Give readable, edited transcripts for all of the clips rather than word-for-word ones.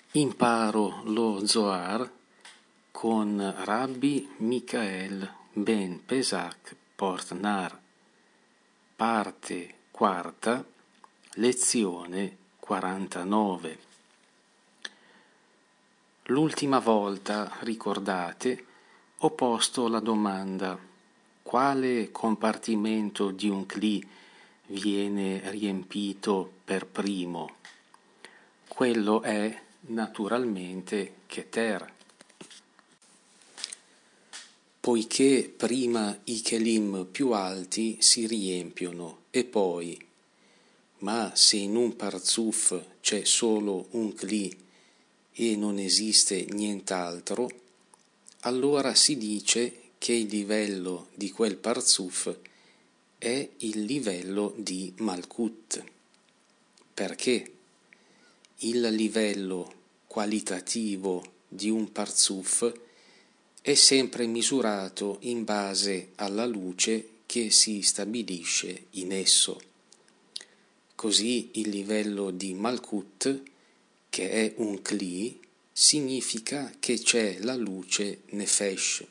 Imparo lo Zohar con Rabbi Michael ben Pesach Portnar, parte quarta, lezione 49. L'ultima volta, ricordate, ho posto la domanda: quale compartimento di un cli viene riempito per primo? Quello è naturalmente Keter. Poiché prima i kelim più alti si riempiono e poi, ma se in un parzuf c'è solo un kli e non esiste nient'altro, allora si dice che il livello di quel parzuf è il livello di Malkut. Perché? Il livello qualitativo di un parzuf è sempre misurato in base alla luce che si stabilisce in esso. Così il livello di Malkut, che è un Kli, significa che c'è la luce Nefesh.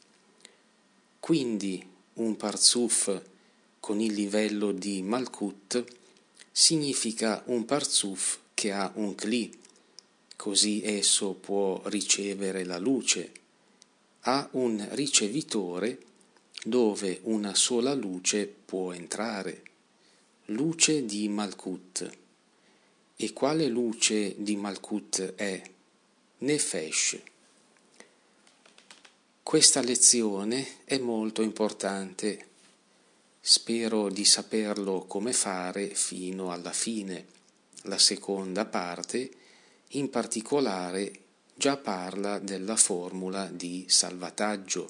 Quindi un parzuf con il livello di Malkut significa un parzuf che ha un Kli, così esso può ricevere la luce. Ha un ricevitore dove una sola luce può entrare, luce di Malkut. E quale luce di Malkut è? Nefesh. Questa lezione è molto importante. Spero di saperlo come fare fino alla fine. La seconda parte, in particolare, già parla della formula di salvataggio.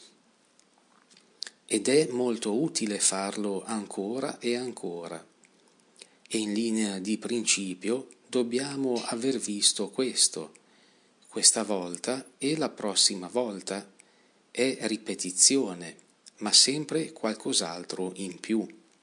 Ed è molto utile farlo ancora e ancora. E in linea di principio dobbiamo aver visto questo. Questa volta e la prossima volta è ripetizione, ma sempre qualcos'altro in più.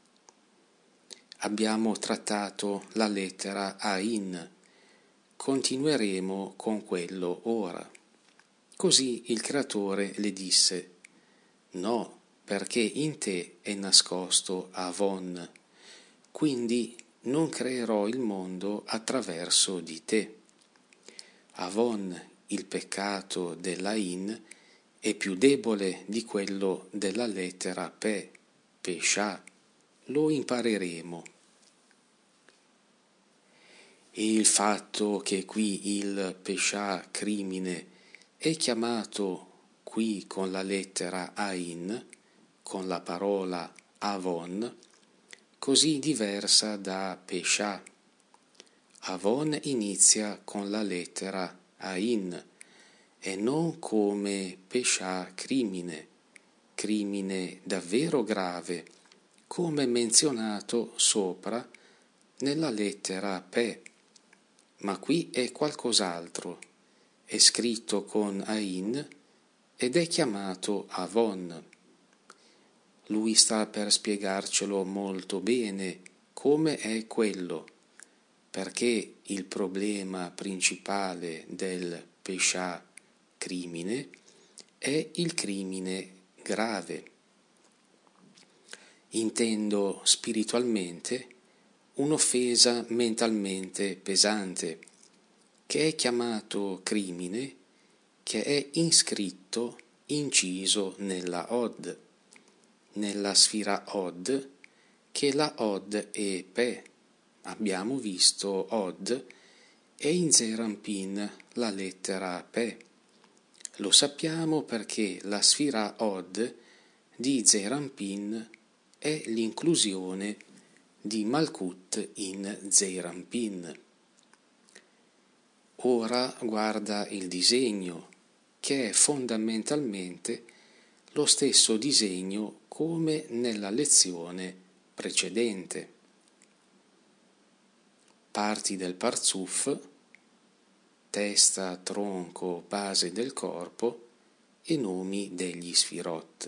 Abbiamo trattato la lettera Ain, continueremo con quello ora. Così il creatore le disse: no, perché in te è nascosto Avon, quindi non creerò il mondo attraverso di te. Avon, il peccato dell'Ain, è più debole di quello della lettera Pe, Pesha. Lo impareremo. E il fatto che qui il Pesha, crimine, è chiamato qui con la lettera Ain, con la parola Avon, così diversa da Pesha. Avon inizia con la lettera Ain e non come Pesha, crimine davvero grave, come menzionato sopra nella lettera Pe. Ma qui è qualcos'altro, è scritto con Ain ed è chiamato Avon. Lui sta per spiegarcelo molto bene come è quello, perché il problema principale del Pesha, crimine, è il crimine grave. Intendo spiritualmente un'offesa mentalmente pesante, che è chiamato crimine, che è inscritto, inciso nella Od, nella sfira Od, che la Od è Pe. Abbiamo visto Od e in Zeranpin la lettera Pe. Lo sappiamo perché la sfira Od di Zeranpin è l'inclusione di Malkut in Zeranpin. Ora guarda il disegno, che è fondamentalmente lo stesso disegno come nella lezione precedente. Parti del parzuf, testa, tronco, base del corpo e nomi degli sfirot.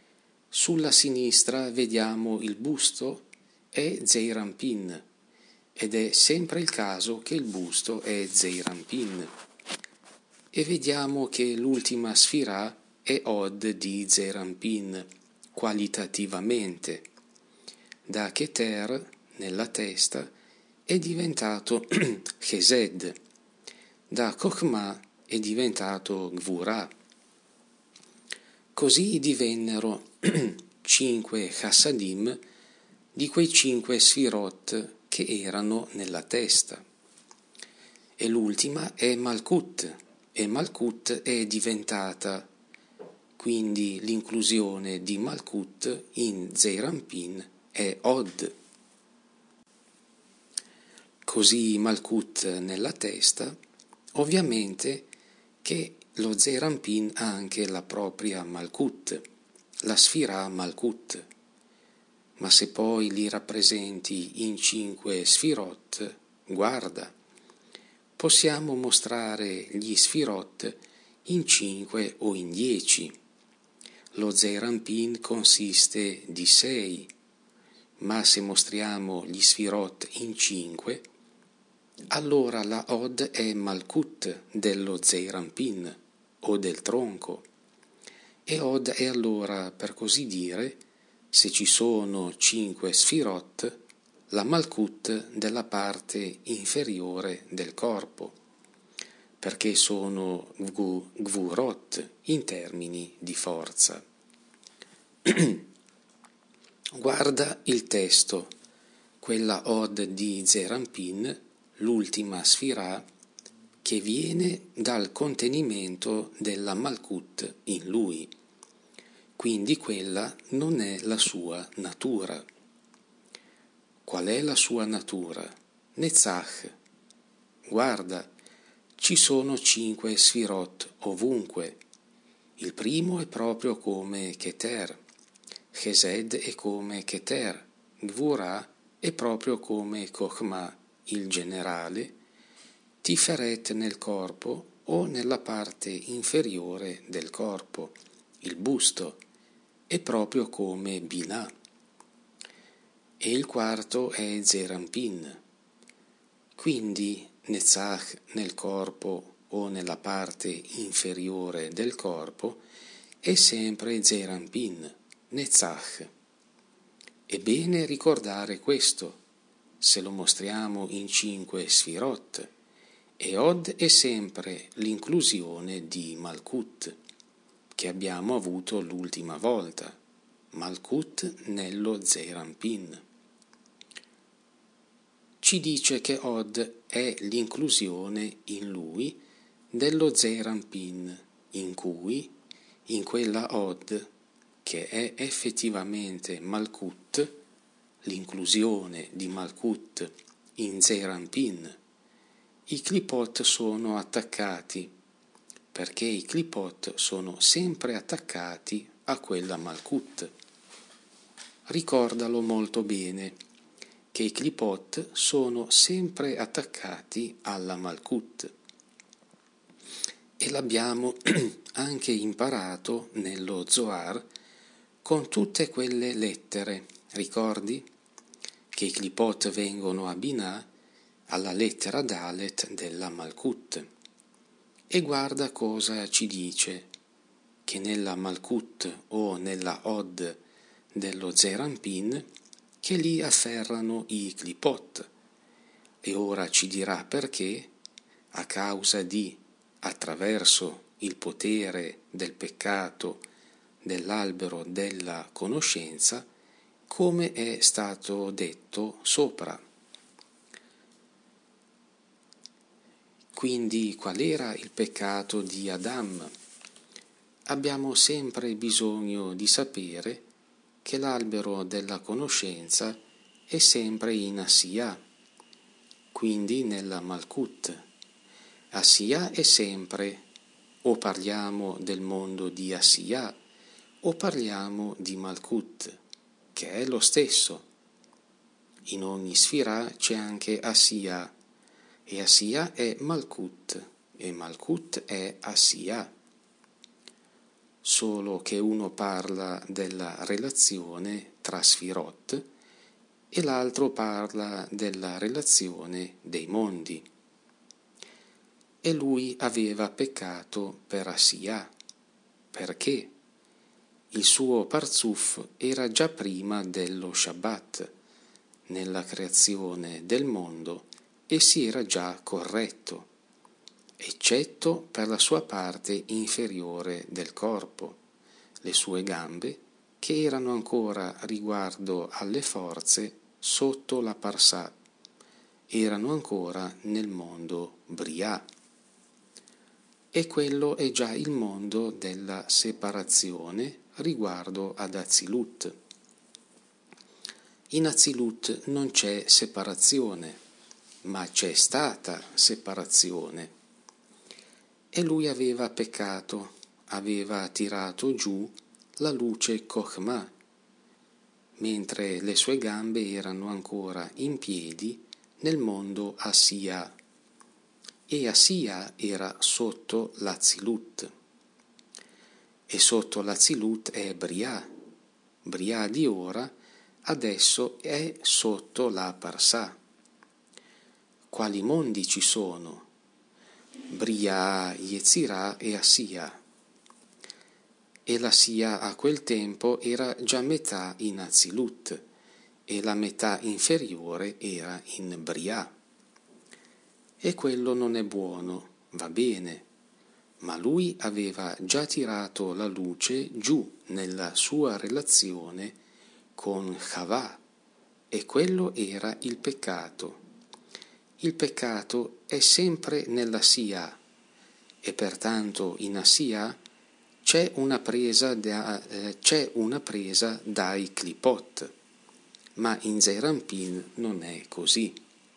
Sulla sinistra vediamo il busto e Zeranpin ed è sempre il caso che il busto è Zeir Anpin. E vediamo che l'ultima sfirah è Od di Zeir Anpin, qualitativamente. Da Keter, nella testa, è diventato Chesed, da Chokhmah è diventato Gvurah. Così divennero 5 Chassadim di quei 5 Sfirot che erano nella testa. E l'ultima è Malkut, e Malkut è diventata, quindi l'inclusione di Malkut in Zeir Anpin è Od. Così Malkut nella testa, ovviamente che lo Zeir Anpin ha anche la propria Malkut, la Sfirah Malkut, ma se poi li rappresenti in 5 Sfirot, guarda, possiamo mostrare gli Sfirot in 5 o in 10. Lo Zeir Anpin consiste di 6, ma se mostriamo gli Sfirot in 5, allora la Od è Malkut dello Zeir Anpin o del tronco, e Od è allora, per così dire, se ci sono 5 Sfirot, la Malkut della parte inferiore del corpo, perché sono Gvurot in termini di forza. Guarda il testo, quella Od di Zeir Anpin, l'ultima Sfirah, che viene dal contenimento della Malkut in lui, quindi quella non è la sua natura. Qual è la sua natura? Netzach. Guarda, ci sono 5 Sfirot ovunque. Il primo è proprio come Keter, Chesed è come Keter, Gvurah è proprio come Chokhmah, il generale, Tiferet nel corpo o nella parte inferiore del corpo, il busto, è proprio come Binah. E il quarto è Zeir Anpin. Quindi Netzach nel corpo o nella parte inferiore del corpo è sempre Zeir Anpin, Netzach. È bene ricordare questo, se lo mostriamo in 5 Sfirot, e Od è sempre l'inclusione di Malkut, che abbiamo avuto l'ultima volta, Malkut nello Zeir Anpin. Ci dice che Od è l'inclusione in lui dello Zeir Anpin, in cui, in quella Od, che è effettivamente Malkut, l'inclusione di Malkut in Zeir Anpin, i Klipot sono attaccati, perché i Klipot sono sempre attaccati a quella Malkut. Ricordalo molto bene, che i Klipot sono sempre attaccati alla Malkut. E l'abbiamo anche imparato nello Zohar con tutte quelle lettere. Ricordi? Che i Klipot vengono a Binah alla lettera Dalet della Malkut. E guarda cosa ci dice, che nella Malkut o nella Od dello Zeir Anpin, che lì afferrano i Klipot. E ora ci dirà perché, a causa di, attraverso il potere del peccato dell'albero della conoscenza, come è stato detto sopra. Quindi qual era il peccato di Adam? Abbiamo sempre bisogno di sapere che l'albero della conoscenza è sempre in Asiyah, quindi nella Malkut. Asiyah è sempre, o parliamo del mondo di Asiyah, o parliamo di Malkut, che è lo stesso. In ogni sfirah c'è anche Asiyah, e Asiyah è Malkut, e Malkut è Asiyah. Solo che uno parla della relazione tra Sfirot e l'altro parla della relazione dei mondi. E lui aveva peccato per Assia, perché il suo Parzuf era già prima dello Shabbat, nella creazione del mondo, e si era già corretto, eccetto per la sua parte inferiore del corpo, le sue gambe, che erano ancora riguardo alle forze sotto la Parsà, erano ancora nel mondo Brià. E quello è già il mondo della separazione riguardo ad Azilut. In Azilut non c'è separazione, ma c'è stata separazione. E lui aveva peccato, aveva tirato giù la luce Chokhmah, mentre le sue gambe erano ancora in piedi nel mondo Assia. E Assia era sotto l'Azilut. E sotto l'Azilut è Brià. Brià di ora adesso è sotto la Parsà. Quali mondi ci sono? Brià, Yetzirah e Assia. E l'Assia a quel tempo era già metà in Azilut e la metà inferiore era in Brià. E quello non è buono, va bene, ma lui aveva già tirato la luce giù nella sua relazione con Chavà, e quello era il peccato. Il peccato è sempre nella Sia, e pertanto in Assia c'è una presa dai Klipot, ma in Zeir Anpin non è così.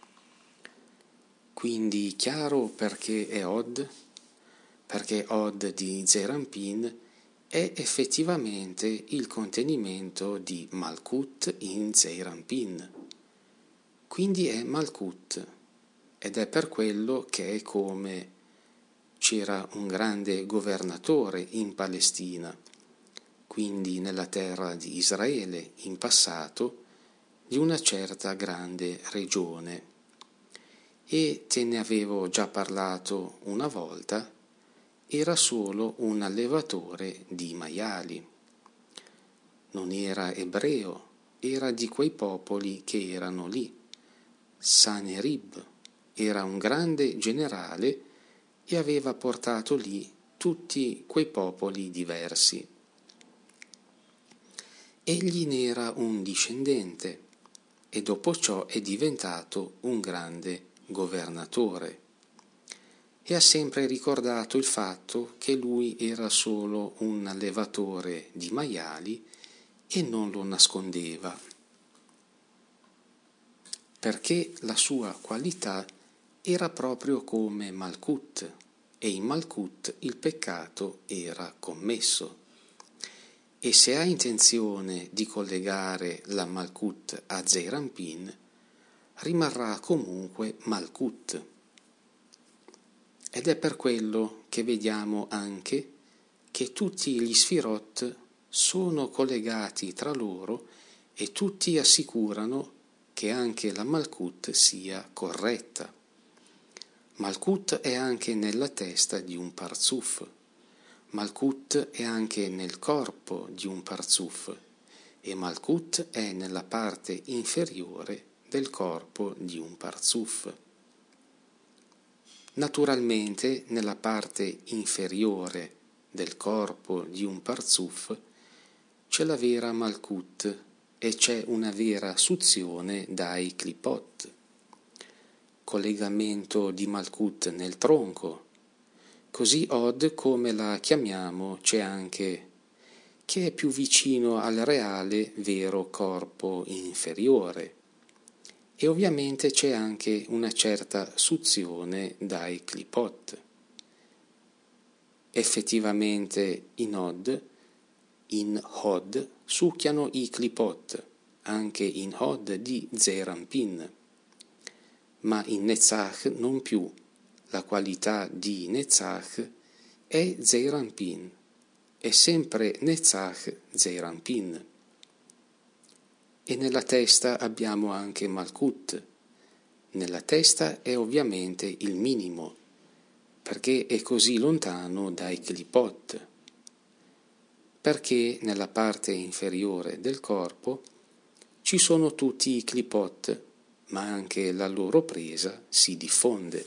Quindi chiaro perché è Od? Perché Od di Zeir Anpin è effettivamente il contenimento di Malkut in Zeir Anpin. Quindi è Malkut, ed è per quello che è come c'era un grande governatore in Palestina, quindi nella terra di Israele in passato, di una certa grande regione. E te ne avevo già parlato una volta, era solo un allevatore di maiali. Non era ebreo, era di quei popoli che erano lì. Sanerib era un grande generale e aveva portato lì tutti quei popoli diversi. Egli ne era un discendente e dopo ciò è diventato un grande governatore. E ha sempre ricordato il fatto che lui era solo un allevatore di maiali e non lo nascondeva, perché la sua qualità era proprio come Malkut, e in Malkut il peccato era commesso. E se ha intenzione di collegare la Malkut a Zeir Anpin, rimarrà comunque Malkut. Ed è per quello che vediamo anche che tutti gli Sfirot sono collegati tra loro e tutti assicurano che anche la Malkut sia corretta. Malkut è anche nella testa di un Parzuf, Malkut è anche nel corpo di un Parzuf e Malkut è nella parte inferiore del corpo di un Parzuf. Naturalmente nella parte inferiore del corpo di un Parzuf c'è la vera Malkut e c'è una vera suzione dai Klipot, collegamento di Malkut nel tronco. Così Od, come la chiamiamo, c'è anche, che è più vicino al reale vero corpo inferiore. E ovviamente c'è anche una certa suzione dai Klipot. Effettivamente in Hod succhiano i Klipot, anche in Hod di Zeir Anpin, ma in Netzach non più. La qualità di Netzach è Zeir Anpin, è sempre Netzach Zeir Anpin. e nella testa abbiamo anche Malkut. Nella testa è ovviamente il minimo, perché è così lontano dai Klipot, perché nella parte inferiore del corpo ci sono tutti i Klipot, ma anche la loro presa si diffonde.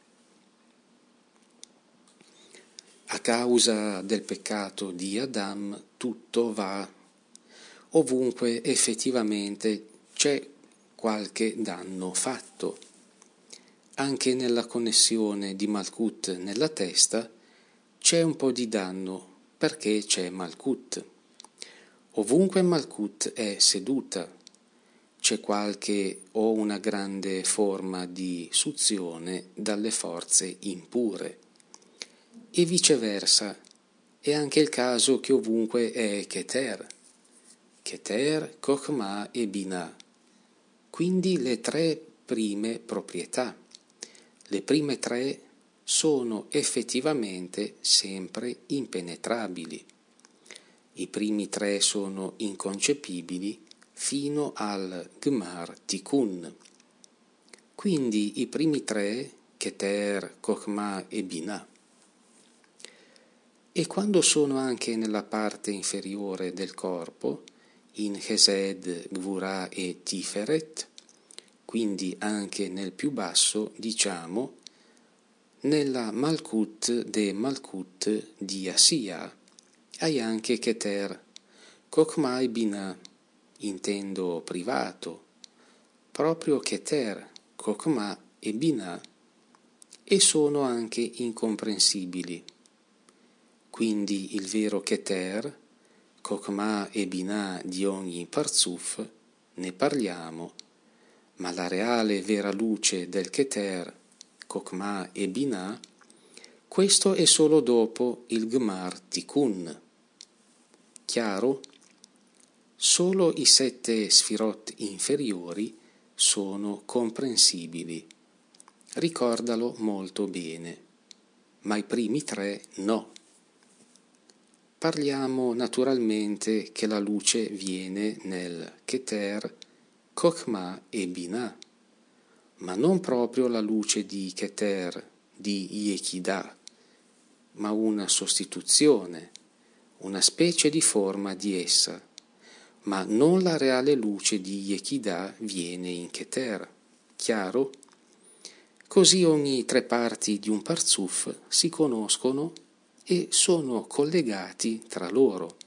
A causa del peccato di Adam tutto va ovunque effettivamente c'è qualche danno fatto. Anche nella connessione di Malkut nella testa c'è un po' di danno perché c'è Malkut. Ovunque Malkut è seduta c'è qualche o una grande forma di suzione dalle forze impure. E viceversa, è anche il caso che ovunque è Keter, Chokhmah e Binah, quindi le tre prime proprietà. Le prime tre sono effettivamente sempre impenetrabili. I primi tre sono inconcepibili fino al Gmar Tikkun. Quindi i primi tre, Keter, Chokhmah e Binah. E quando sono anche nella parte inferiore del corpo, in Chesed, Gvurah e Tiferet, quindi anche nel più basso, diciamo, nella Malkut de Malkut di Asiya, hai anche Keter, Chokhmah e Binah, intendo privato, proprio Keter, Chokhmah e Binah, e sono anche incomprensibili. Quindi il vero Keter, Chokhmah e Binah di ogni Parzuf, ne parliamo, ma la reale vera luce del Keter, Chokhmah e Binah, questo è solo dopo il Gmar Tikkun. Chiaro? Solo i 7 sfirot inferiori sono comprensibili. Ricordalo molto bene, ma i primi 3 no. Parliamo naturalmente che la luce viene nel Keter, Chokhmah e Binah, ma non proprio la luce di Keter, di Yechidah, ma una sostituzione, una specie di forma di essa, ma non la reale luce di Yechidah viene in Keter. Chiaro? Così ogni 3 parti di un Parzuf si conoscono e sono collegati tra loro.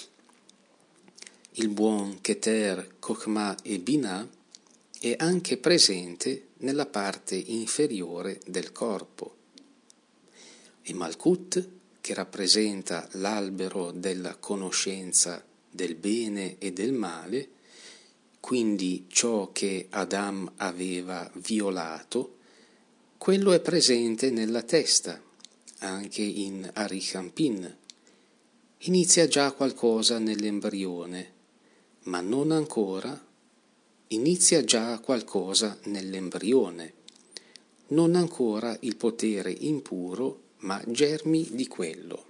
Il buon Keter, Chokhmah e Binah è anche presente nella parte inferiore del corpo. E Malkut, che rappresenta l'albero della conoscenza del bene e del male, quindi ciò che Adam aveva violato, quello è presente nella testa, anche in Arichampin. Inizia già qualcosa nell'embrione, ma non ancora. Inizia già qualcosa nell'embrione, non ancora il potere impuro, ma germi di quello.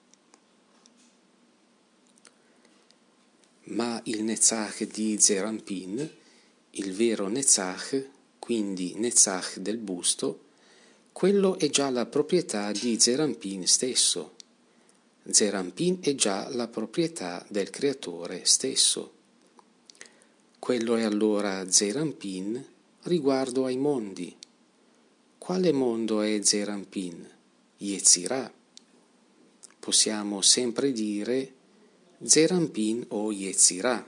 Ma il Netzach di Zerampin, il vero Netzach, quindi Netzach del busto, quello è già la proprietà di Zerampin stesso. Zerampin è già la proprietà del creatore stesso. Quello è allora Zerampin riguardo ai mondi. Quale mondo è Zerampin? Yetzirah. Possiamo sempre dire Zerampin o Yetzirah.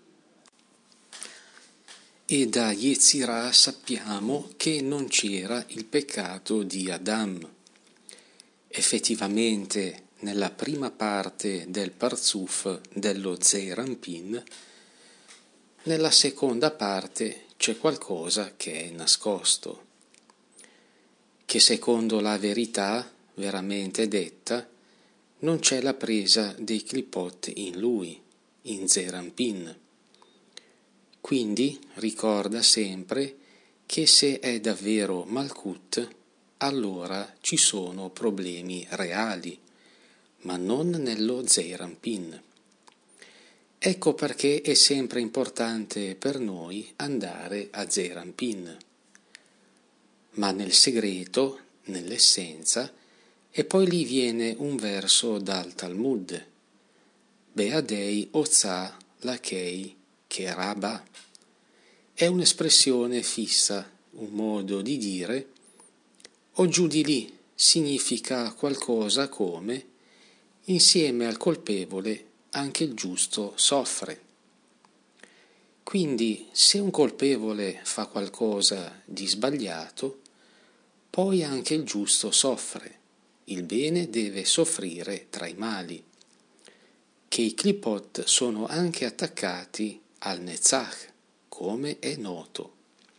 E da Yetzirah sappiamo che non c'era il peccato di Adam. Effettivamente nella prima parte del Parzuf dello Zerampin, nella seconda parte c'è qualcosa che è nascosto, che secondo la verità veramente detta non c'è la presa dei Klipot in lui, in Zerampin. Quindi ricorda sempre che se è davvero Malkut, allora ci sono problemi reali, ma non nello Zerampin. Ecco perché è sempre importante per noi andare a Zeir Anpin, ma nel segreto, nell'essenza, e poi lì viene un verso dal Talmud, Beadei Oza Lakei Keraba. È un'espressione fissa, un modo di dire, o giù di lì significa qualcosa come insieme al colpevole anche il giusto soffre. Quindi se un colpevole fa qualcosa di sbagliato, poi anche il giusto soffre. Il bene deve soffrire tra i mali, che i clipot sono anche attaccati al Netzach, come è noto.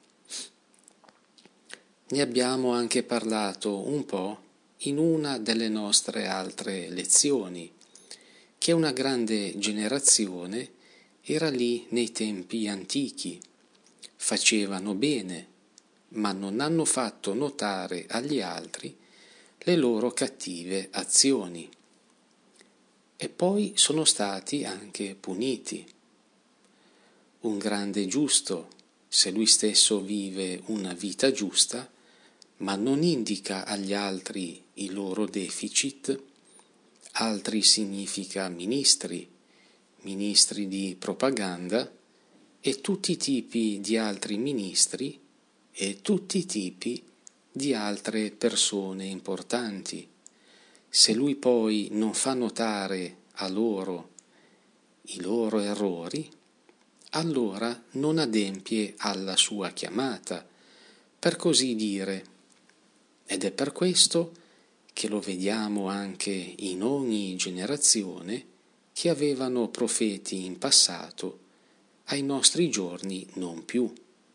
Ne abbiamo anche parlato un po' in una delle nostre altre lezioni, che una grande generazione era lì nei tempi antichi, facevano bene, ma non hanno fatto notare agli altri le loro cattive azioni. E poi sono stati anche puniti. Un grande giusto, se lui stesso vive una vita giusta, ma non indica agli altri i loro deficit, altri significa ministri di propaganda e tutti i tipi di altri ministri e tutti i tipi di altre persone importanti. Se lui poi non fa notare a loro i loro errori, allora non adempie alla sua chiamata, per così dire. Ed è per questo che lo vediamo anche in ogni generazione che avevano profeti in passato, ai nostri giorni non più.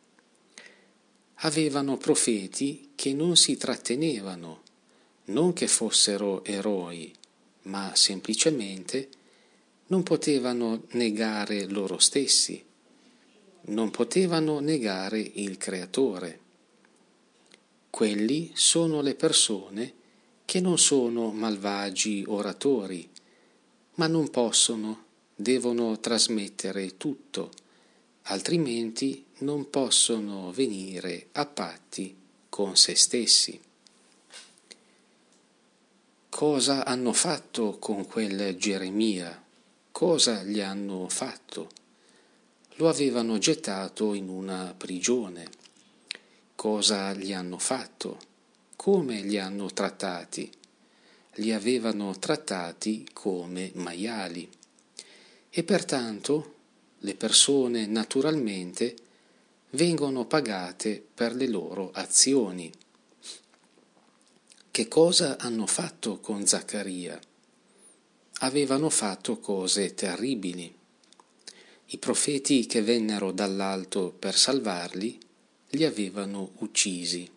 Avevano profeti che non si trattenevano, non che fossero eroi, ma semplicemente non potevano negare loro stessi, non potevano negare il Creatore. Quelli sono le persone che non sono malvagi oratori, ma non possono, devono trasmettere tutto, altrimenti non possono venire a patti con se stessi. Cosa hanno fatto con quel Geremia? Cosa gli hanno fatto? Lo avevano gettato in una prigione. Cosa gli hanno fatto? Come li hanno trattati? Li avevano trattati come maiali. E pertanto le persone naturalmente vengono pagate per le loro azioni. Che cosa hanno fatto con Zaccaria? Avevano fatto cose terribili. I profeti che vennero dall'alto per salvarli li avevano uccisi.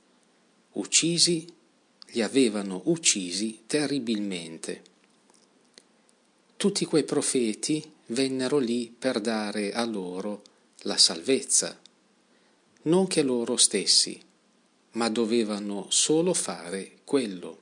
Li avevano uccisi terribilmente. Tutti quei profeti vennero lì per dare a loro la salvezza, non che loro stessi, ma dovevano solo fare quello.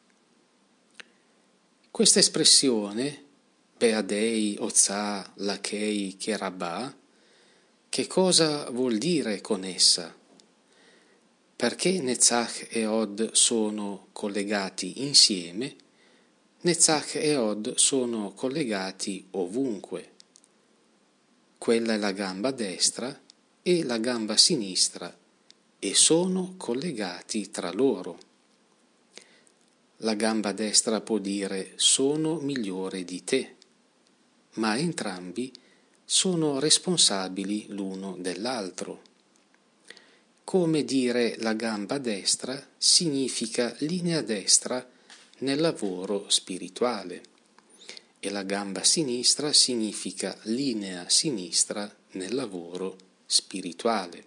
Questa espressione, Beadei Oza Lakei Kerabah, che cosa vuol dire con essa? Perché Netzach e Od sono collegati insieme, Netzach e Od sono collegati ovunque. Quella è la gamba destra e la gamba sinistra e sono collegati tra loro. La gamba destra può dire sono migliore di te, ma entrambi sono responsabili l'uno dell'altro. Come dire la gamba destra significa linea destra nel lavoro spirituale e la gamba sinistra significa linea sinistra nel lavoro spirituale.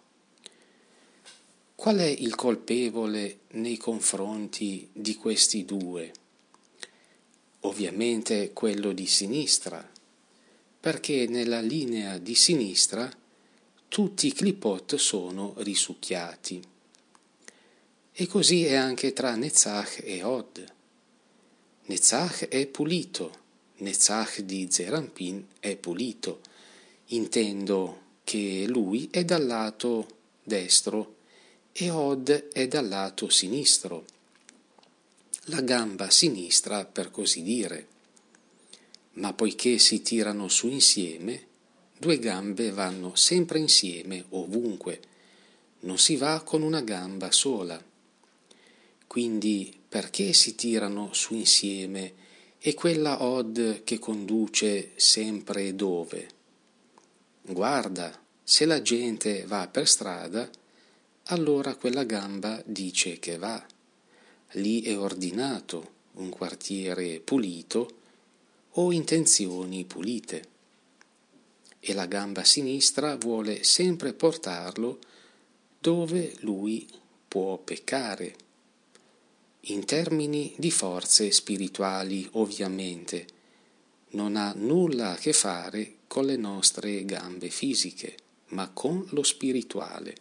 Qual è il colpevole nei confronti di questi due? Ovviamente quello di sinistra, perché nella linea di sinistra tutti i clipot sono risucchiati. E così è anche tra Netzach e Od. Netzach è pulito, Netzach di Zerampin è pulito. Intendo che lui è dal lato destro e Od è dal lato sinistro, la gamba sinistra per così dire. Ma poiché si tirano su insieme, due gambe vanno sempre insieme ovunque, non si va con una gamba sola. Quindi perché si tirano su insieme e quella Od che conduce sempre dove? Guarda, se la gente va per strada, allora quella gamba dice che va. Lì è ordinato, un quartiere pulito o intenzioni pulite. E la gamba sinistra vuole sempre portarlo dove lui può peccare. In termini di forze spirituali, ovviamente, non ha nulla a che fare con le nostre gambe fisiche, ma con lo spirituale.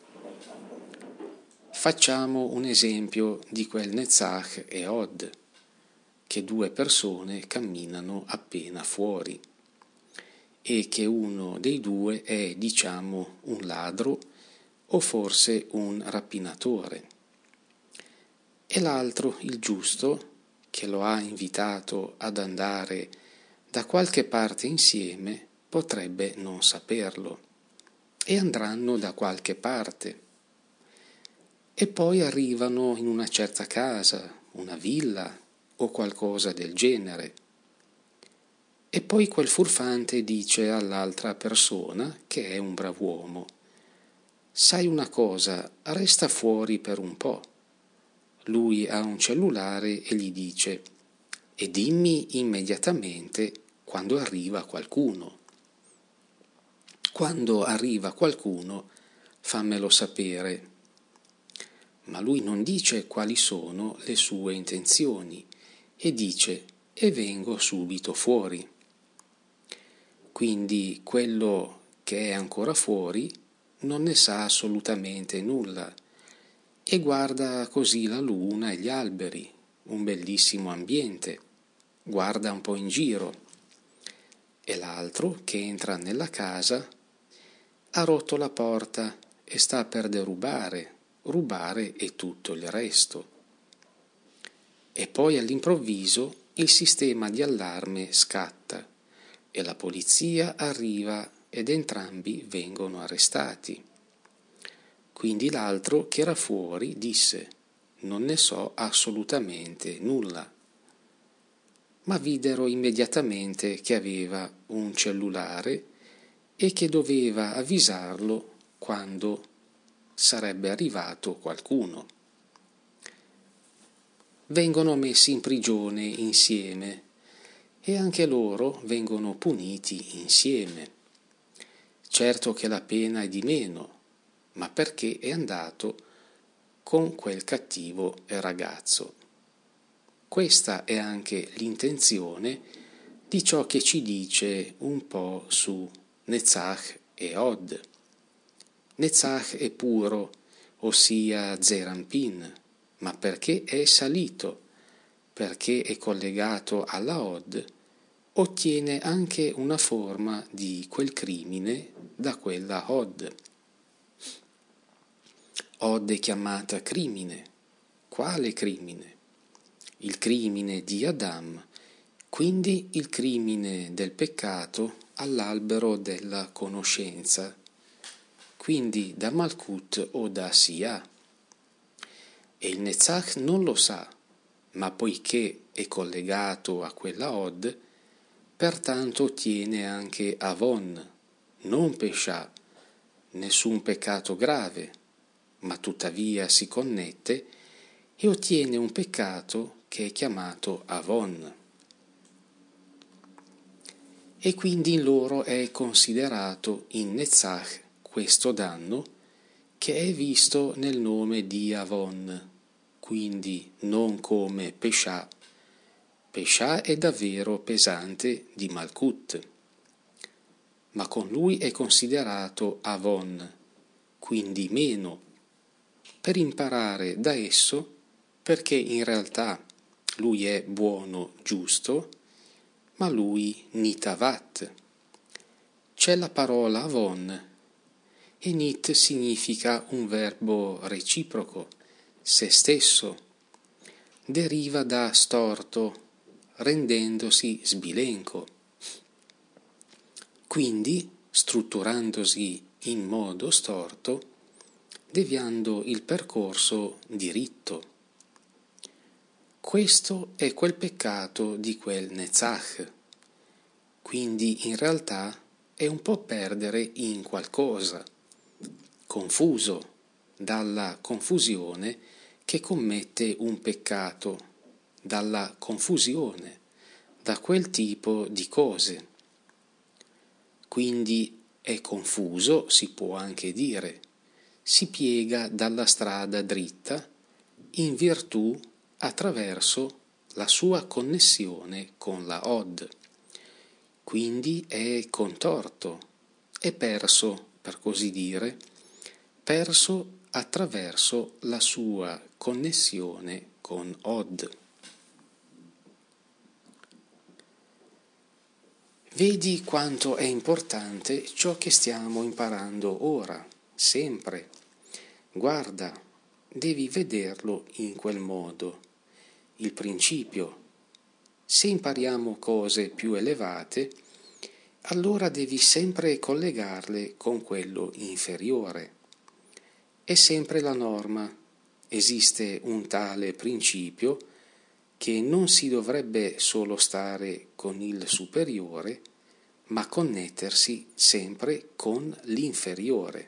Facciamo un esempio di quel Netzach e Od, che due persone camminano appena fuori e che uno dei due è, diciamo, un ladro o forse un rapinatore e l'altro, il giusto, che lo ha invitato ad andare da qualche parte insieme, potrebbe non saperlo e andranno da qualche parte e poi arrivano in una certa casa, una villa o qualcosa del genere. E poi quel furfante dice all'altra persona, che è un brav'uomo: sai una cosa, resta fuori per un po'. Lui ha un cellulare e gli dice: e dimmi immediatamente quando arriva qualcuno. Quando arriva qualcuno, fammelo sapere. Ma lui non dice quali sono le sue intenzioni e dice: e vengo subito fuori. Quindi quello che è ancora fuori non ne sa assolutamente nulla e guarda così la luna e gli alberi, un bellissimo ambiente, guarda un po' in giro. E l'altro, che entra nella casa, ha rotto la porta e sta per rubare e tutto il resto. E poi all'improvviso il sistema di allarme scatta e la polizia arriva ed entrambi vengono arrestati. Quindi l'altro, che era fuori, disse: non ne so assolutamente nulla. Ma videro immediatamente che aveva un cellulare e che doveva avvisarlo quando sarebbe arrivato qualcuno. Vengono messi in prigione insieme e anche loro vengono puniti insieme. Certo che la pena è di meno, ma perché è andato con quel cattivo ragazzo. Questa è anche l'intenzione di ciò che ci dice un po' su Netzach e Od. Netzach è puro, ossia Zerampin, ma perché è salito, perché è collegato alla Od, ottiene anche una forma di quel crimine da quella Od. Od è chiamata crimine. Quale crimine? Il crimine di Adam, quindi il crimine del peccato all'albero della conoscenza, quindi da Malkut o da Sia. E il Netzach non lo sa, ma poiché è collegato a quella Od, pertanto ottiene anche Avon, non Pesha, nessun peccato grave, ma tuttavia si connette e ottiene un peccato che è chiamato Avon. E quindi in loro è considerato in Netzach questo danno che è visto nel nome di Avon, quindi non come Pesha. Pesha è davvero pesante di Malkut, ma con lui è considerato Avon, quindi meno, per imparare da esso, perché in realtà lui è buono, giusto, ma lui nitavat. C'è la parola avon, e nit significa un verbo reciproco, se stesso. Deriva da storto, rendendosi sbilenco. Quindi, strutturandosi in modo storto, deviando il percorso diritto. Questo è quel peccato di quel Netzach. Quindi in realtà è un po' perdere in qualcosa, confuso dalla confusione che commette un peccato, dalla confusione, da quel tipo di cose. Quindi è confuso, si può anche dire, si piega dalla strada dritta in virtù attraverso la sua connessione con la Od. Quindi è contorto, è perso, per così dire, perso attraverso la sua connessione con Od. Vedi quanto è importante ciò che stiamo imparando ora, sempre. Guarda, devi vederlo in quel modo. Il principio. Se impariamo cose più elevate, allora devi sempre collegarle con quello inferiore. È sempre la norma. Esiste un tale principio che non si dovrebbe solo stare con il superiore, ma connettersi sempre con l'inferiore.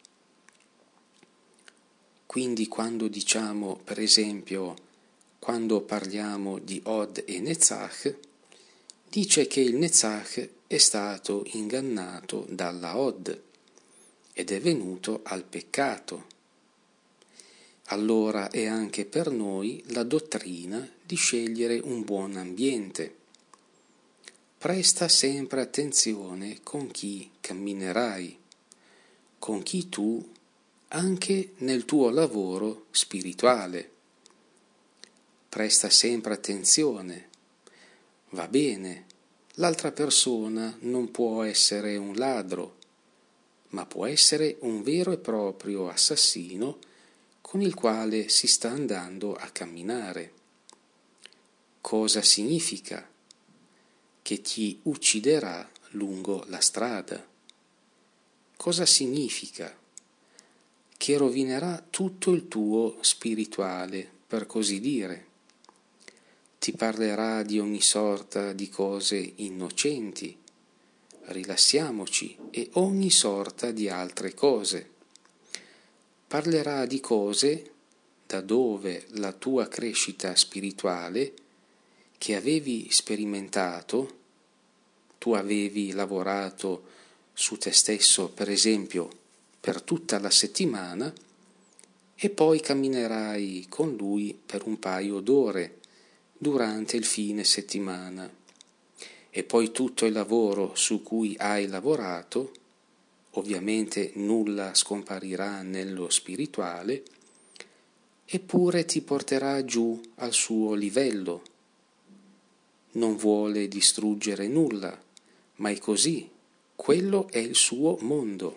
Quindi quando diciamo, per esempio, quando parliamo di Od e Netzach, dice che il Netzach è stato ingannato dalla Od ed è venuto al peccato. Allora è anche per noi la dottrina di scegliere un buon ambiente. Presta sempre attenzione con chi camminerai, con chi tu, anche nel tuo lavoro spirituale. Presta sempre attenzione. Va bene, l'altra persona non può essere un ladro, ma può essere un vero e proprio assassino con il quale si sta andando a camminare. Cosa significa? Che ti ucciderà lungo la strada. Cosa significa? Che rovinerà tutto il tuo spirituale, per così dire. Ti parlerà di ogni sorta di cose innocenti, rilassiamoci, e ogni sorta di altre cose. Parlerà di cose da dove la tua crescita spirituale che avevi sperimentato, tu avevi lavorato su te stesso, per esempio, per tutta la settimana, e poi camminerai con lui per un paio d'ore durante il fine settimana, e poi tutto il lavoro su cui hai lavorato, ovviamente nulla scomparirà nello spirituale, eppure ti porterà giù al suo livello. Non vuole distruggere nulla, ma è così, quello è il suo mondo.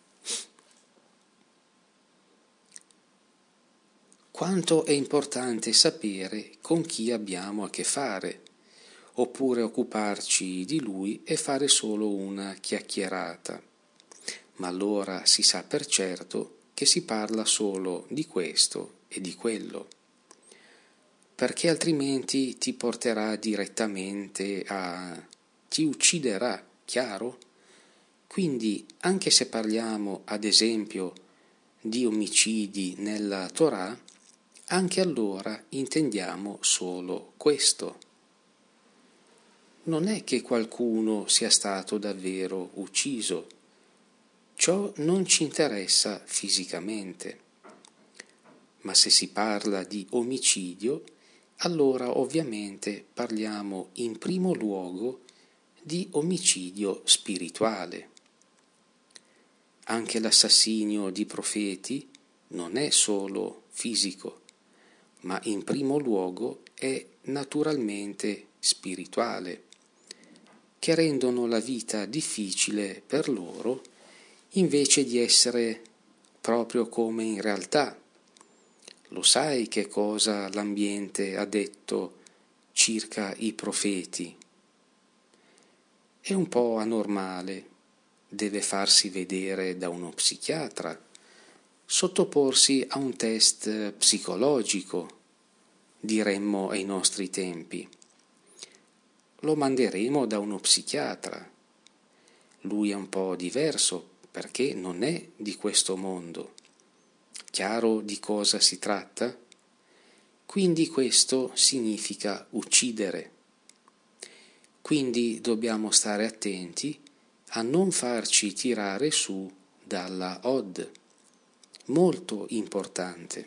Quanto è importante sapere con chi abbiamo a che fare, oppure occuparci di lui e fare solo una chiacchierata. Ma allora si sa per certo che si parla solo di questo e di quello, perché altrimenti ti porterà direttamente ti ucciderà, chiaro? Quindi, anche se parliamo, ad esempio, di omicidi nella Torah, anche allora intendiamo solo questo. Non è che qualcuno sia stato davvero ucciso. Ciò non ci interessa fisicamente. Ma se si parla di omicidio, allora ovviamente parliamo in primo luogo di omicidio spirituale. Anche l'assassinio di profeti non è solo fisico, ma in primo luogo è naturalmente spirituale. che rendono la vita difficile per loro invece di essere proprio come in realtà. Lo sai che cosa l'ambiente ha detto circa i profeti? È un po' anormale, deve farsi vedere da uno psichiatra, sottoporsi a un test psicologico, diremmo ai nostri tempi. Lo manderemo da uno psichiatra. Lui è un po' diverso perché non è di questo mondo. Chiaro di cosa si tratta? Quindi questo significa uccidere. Quindi dobbiamo stare attenti a non farci tirare su dalla Od. Molto importante.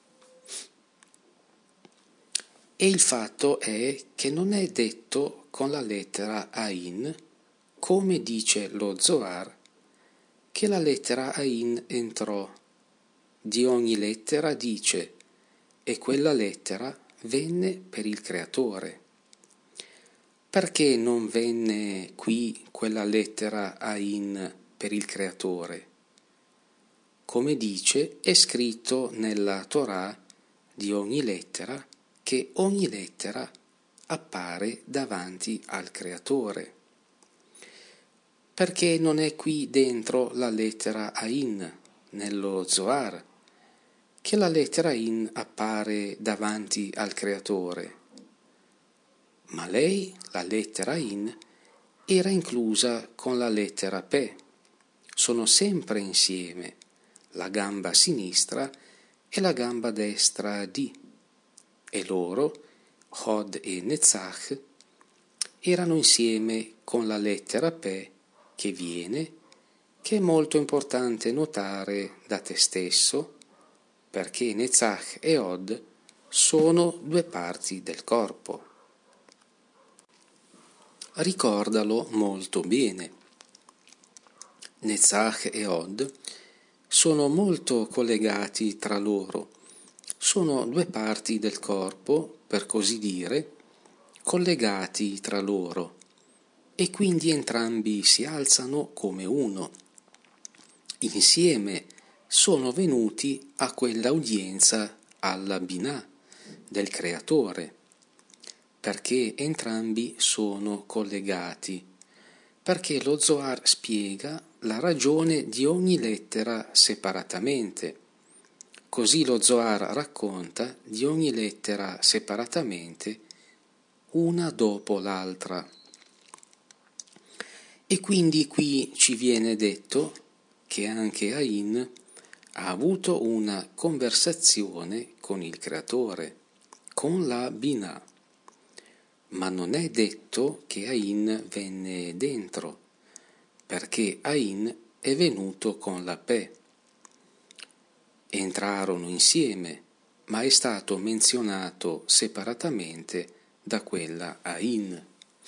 E il fatto è che non è detto con la lettera Ain, come dice lo Zohar, che la lettera Ain entrò. Di ogni lettera dice, e quella lettera venne per il Creatore. Perché non venne qui quella lettera Ain per il Creatore? Come dice, è scritto nella Torah di ogni lettera che ogni lettera appare davanti al Creatore. Perché non è qui dentro la lettera Ain nello Zohar, che la lettera Ain appare davanti al Creatore? Ma lei, la lettera Ain, era inclusa con la lettera Pe. Sono sempre insieme, la gamba sinistra e la gamba destra di. E loro, Hod e Netzach, erano insieme con la lettera Pe che viene, che è molto importante notare da te stesso, perché Netzach e Hod sono due parti del corpo. Ricordalo molto bene. Netzach e Hod sono molto collegati tra loro. Sono due parti del corpo, per così dire, collegati tra loro, e quindi entrambi si alzano come uno. Insieme sono venuti a quell'udienza alla Binah del Creatore, perché entrambi sono collegati, perché lo Zohar spiega la ragione di ogni lettera separatamente. Così lo Zohar racconta di ogni lettera separatamente, una dopo l'altra. E quindi qui ci viene detto che anche Ain ha avuto una conversazione con il Creatore, con la Binah. Ma non è detto che Ain venne dentro, perché Ain è venuto con la Pe. Entrarono insieme, ma è stato menzionato separatamente da quella Ain.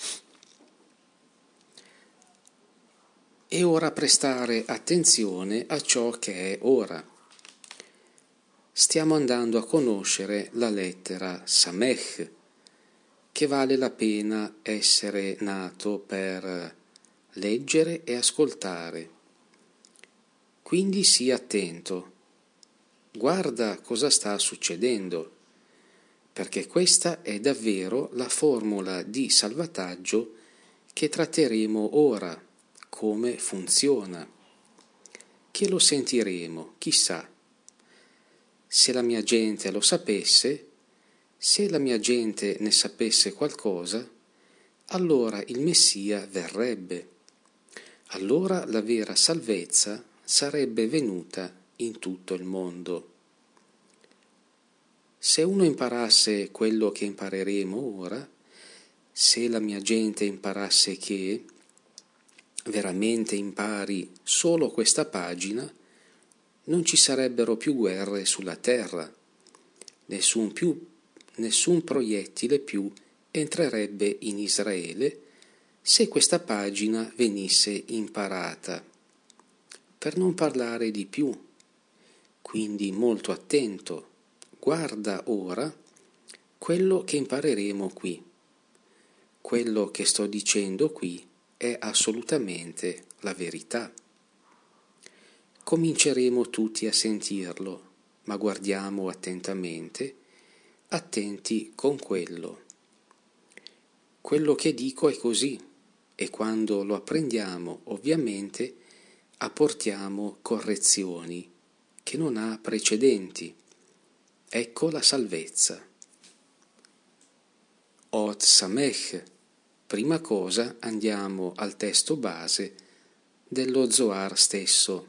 E ora prestare attenzione a ciò che è ora. Stiamo andando a conoscere la lettera Samech, che vale la pena essere nato per leggere e ascoltare. Quindi sii attento. Guarda cosa sta succedendo, perché questa è davvero la formula di salvataggio che tratteremo ora, come funziona. Che lo sentiremo, chissà. Se la mia gente lo sapesse, se la mia gente ne sapesse qualcosa, allora il Messia verrebbe. Allora la vera salvezza sarebbe venuta in tutto il mondo. Se uno imparasse quello che impareremo ora, se la mia gente imparasse che veramente impari solo questa pagina, non ci sarebbero più guerre sulla terra, nessun proiettile più entrerebbe in Israele se questa pagina venisse imparata. Per non parlare di più, quindi molto attento, guarda ora quello che impareremo qui. Quello che sto dicendo qui è assolutamente la verità. Cominceremo tutti a sentirlo, ma guardiamo attentamente, attenti con quello. Quello che dico è così, e quando lo apprendiamo, ovviamente, apportiamo correzioni che non ha precedenti. Ecco la salvezza. Ot Samech. Prima cosa andiamo al testo base dello Zohar stesso.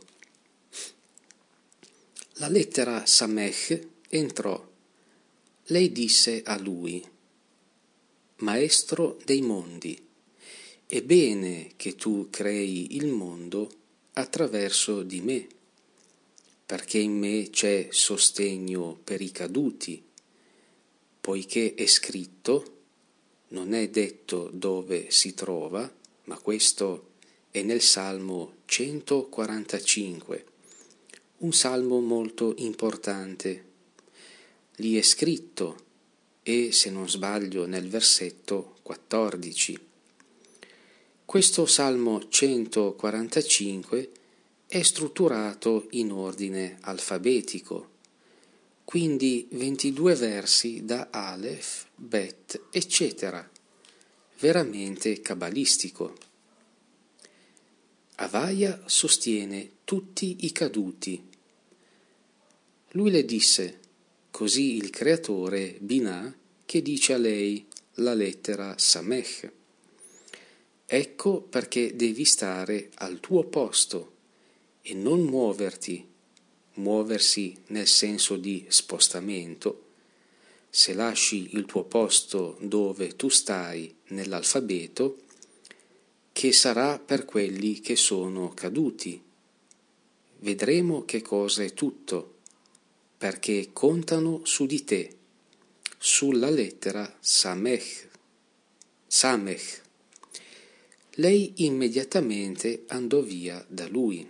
La lettera Samech entrò. Lei disse a lui: Maestro dei mondi, è bene che tu crei il mondo attraverso di me, perché in me c'è sostegno per i caduti, poiché è scritto, non è detto dove si trova, ma questo è nel Salmo 145, un salmo molto importante. Lì è scritto, e se non sbaglio nel versetto 14. Questo Salmo 145 è strutturato in ordine alfabetico, quindi 22 versi da Aleph, Bet, eccetera, veramente cabalistico. Avaia sostiene tutti i caduti. Lui le disse, così il creatore Binah, che dice a lei la lettera Samech. Ecco perché devi stare al tuo posto e non muoversi nel senso di spostamento. Se lasci il tuo posto dove tu stai nell'alfabeto, che sarà per quelli che sono caduti. Vedremo che cosa è tutto, perché contano su di te, sulla lettera Samech. Lei immediatamente andò via da lui.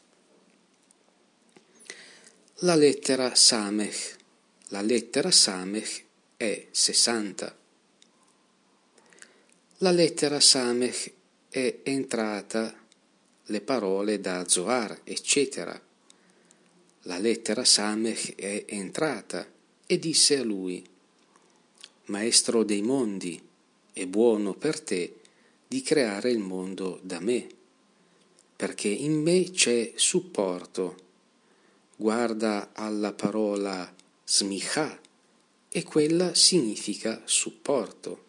La lettera Samech. La lettera Samech è 60. La lettera Samech è entrata le parole da Zohar, eccetera. La lettera Samech è entrata e disse a lui: Maestro dei mondi, è buono per te di creare il mondo da me, perché in me c'è supporto. Guarda alla parola smicha, e quella significa supporto.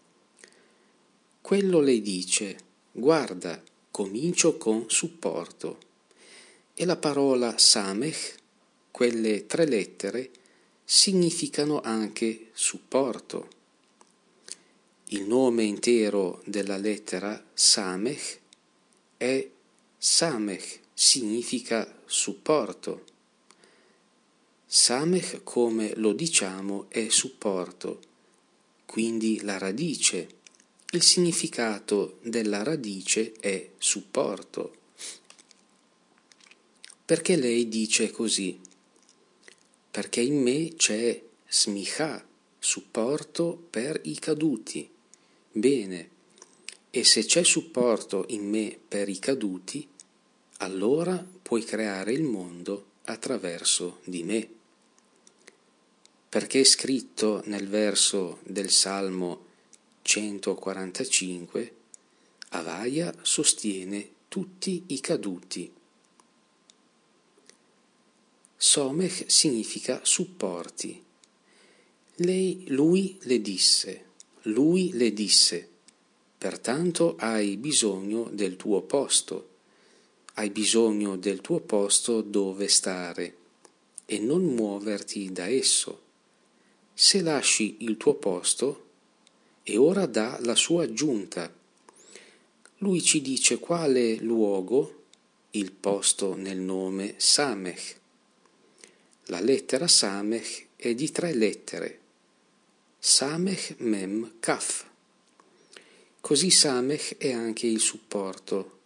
Quello le dice, guarda, comincio con supporto. E la parola samech, quelle 3 lettere, significano anche supporto. Il nome intero della lettera samech è samech, significa supporto. Samech, come lo diciamo, è supporto, quindi la radice. Il significato della radice è supporto. Perché lei dice così? Perché in me c'è smicha, supporto per i caduti. Bene, e se c'è supporto in me per i caduti, allora puoi creare il mondo attraverso di me. Perché è scritto nel verso del Salmo 145, Avaia sostiene tutti i caduti. Somech significa supporti. Lui le disse, pertanto hai bisogno del tuo posto dove stare e non muoverti da esso. Se lasci il tuo posto, e ora dà la sua aggiunta. Lui ci dice quale luogo, il posto nel nome Samech. La lettera Samech è di 3 lettere, Samech Mem Kaf. Così Samech è anche il supporto.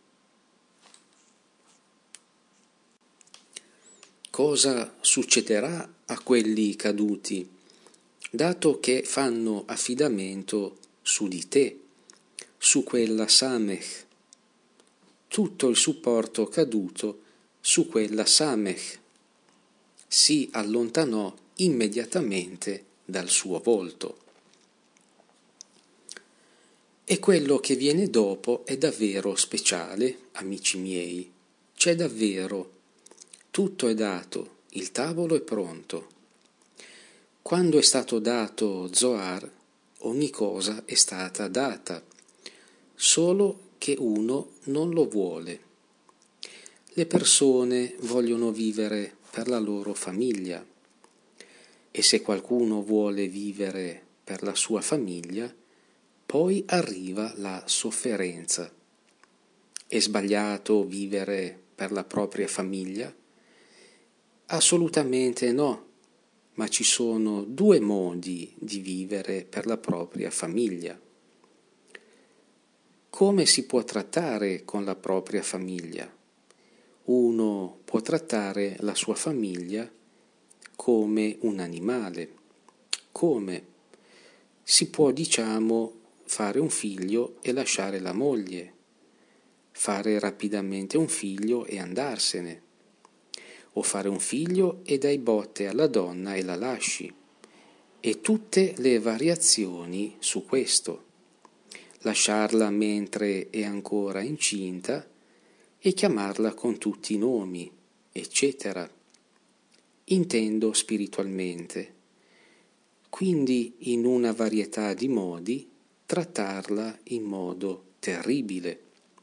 Cosa succederà a quelli caduti, dato che fanno affidamento su di te? su quella Samech, tutto il supporto caduto su quella Samech. Si allontanò immediatamente dal suo volto. E quello che viene dopo è davvero speciale, amici miei. C'è davvero. Tutto è dato, il tavolo è pronto. Quando è stato dato Zohar, ogni cosa è stata data, solo che uno non lo vuole. Le persone vogliono vivere per la loro famiglia, e se qualcuno vuole vivere per la sua famiglia, poi arriva la sofferenza. È sbagliato vivere per la propria famiglia? Assolutamente no, ma ci sono due modi di vivere per la propria famiglia. Come si può trattare con la propria famiglia? Uno può trattare la sua famiglia come un animale. Come? Si può, fare un figlio e lasciare la moglie, fare rapidamente un figlio e andarsene, o fare un figlio e dai botte alla donna e la lasci, e tutte le variazioni su questo. Lasciarla mentre è ancora incinta e chiamarla con tutti i nomi, eccetera. Intendo spiritualmente. Quindi in una varietà di modi trattarla in modo terribile.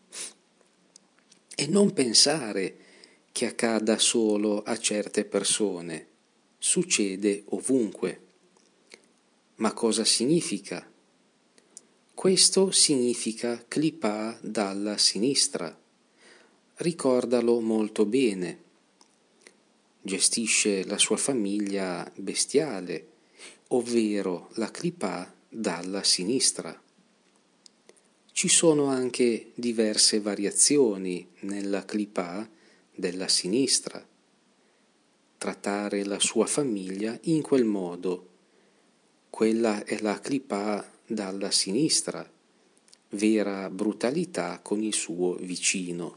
E non pensare che accada solo a certe persone, succede ovunque. Ma cosa significa? Questo significa clipà dalla sinistra. Ricordalo molto bene. Gestisce la sua famiglia bestiale, ovvero la clipà dalla sinistra. Ci sono anche diverse variazioni nella clipà della sinistra. Trattare la sua famiglia in quel modo. Quella è la clipà dalla sinistra, vera brutalità con il suo vicino.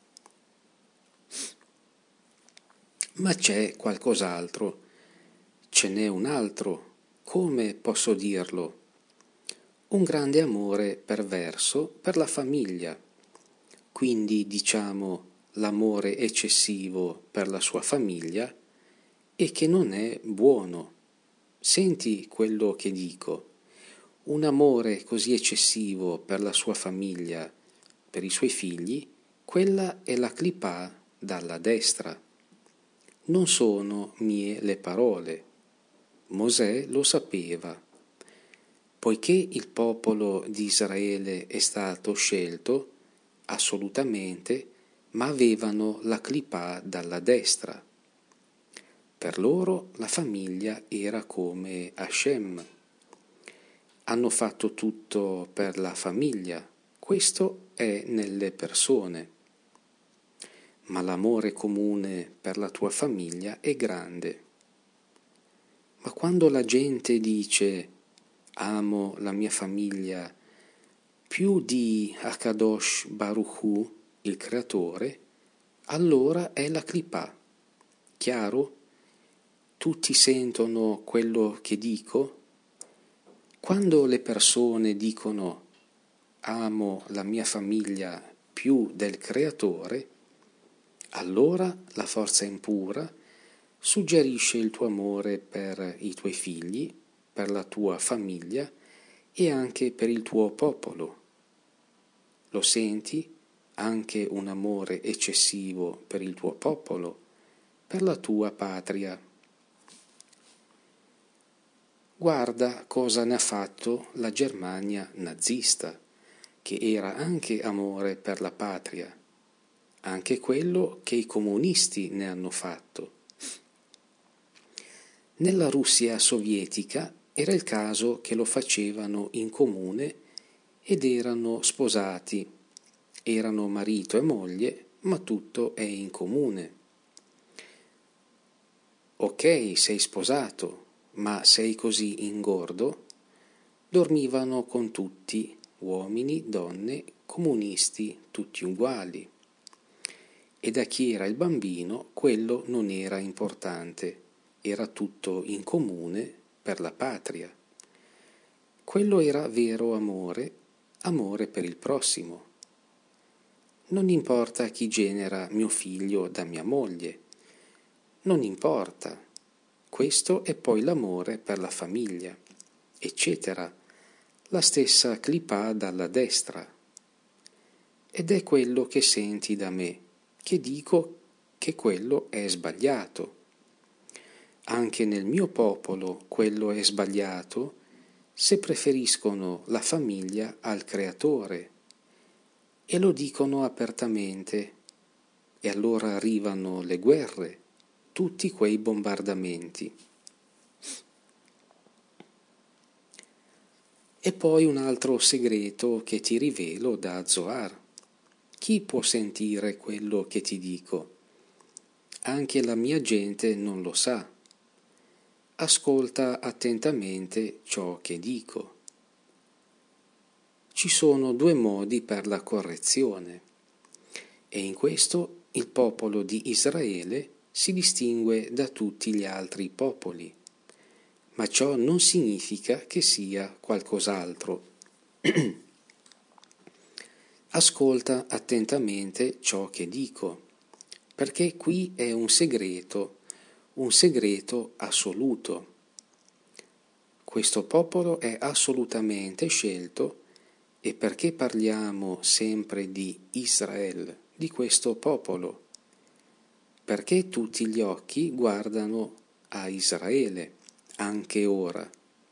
Ma c'è qualcos'altro, ce n'è un altro, come posso dirlo? Un grande amore perverso per la famiglia, quindi l'amore eccessivo per la sua famiglia e che non è buono. Senti quello che dico. Un amore così eccessivo per la sua famiglia, per i suoi figli, quella è la clipà dalla destra. Non sono mie le parole. Mosè lo sapeva. Poiché il popolo di Israele è stato scelto, assolutamente, ma avevano la clipà dalla destra. Per loro la famiglia era come Hashem. Hanno fatto tutto per la famiglia, questo è nelle persone. Ma l'amore comune per la tua famiglia è grande. Ma quando la gente dice amo la mia famiglia più di Akadosh Baruch Hu, il creatore, allora è la clipà. Chiaro? Tutti sentono quello che dico? Quando le persone dicono amo la mia famiglia più del creatore, allora la forza impura suggerisce il tuo amore per i tuoi figli, per la tua famiglia e anche per il tuo popolo. Lo senti? Anche un amore eccessivo per il tuo popolo, per la tua patria. Guarda cosa ne ha fatto la Germania nazista, che era anche amore per la patria, anche quello che i comunisti ne hanno fatto. Nella Russia sovietica era il caso che lo facevano in comune ed erano sposati, erano marito e moglie, ma tutto è in comune. Ok, sei sposato, ma sei così ingordo? Dormivano con tutti uomini, donne, comunisti, tutti uguali. E da chi era il bambino, quello non era importante, era tutto in comune per la patria. Quello era vero amore, amore per il prossimo. Non importa chi genera mio figlio da mia moglie, non importa. Questo è poi l'amore per la famiglia, eccetera. La stessa clipà dalla destra. Ed è quello che senti da me, che dico che quello è sbagliato. Anche nel mio popolo quello è sbagliato se preferiscono la famiglia al creatore. E lo dicono apertamente. E allora arrivano le guerre, tutti quei bombardamenti. E poi un altro segreto che ti rivelo da Zohar. Chi può sentire quello che ti dico? Anche la mia gente non lo sa. Ascolta attentamente ciò che dico. Ci sono due modi per la correzione, e in questo il popolo di Israele si distingue da tutti gli altri popoli, ma ciò non significa che sia qualcos'altro. Ascolta attentamente ciò che dico, perché qui è un segreto assoluto. Questo popolo è assolutamente scelto, e perché parliamo sempre di Israele, di questo popolo? Perché tutti gli occhi guardano a Israele, anche ora.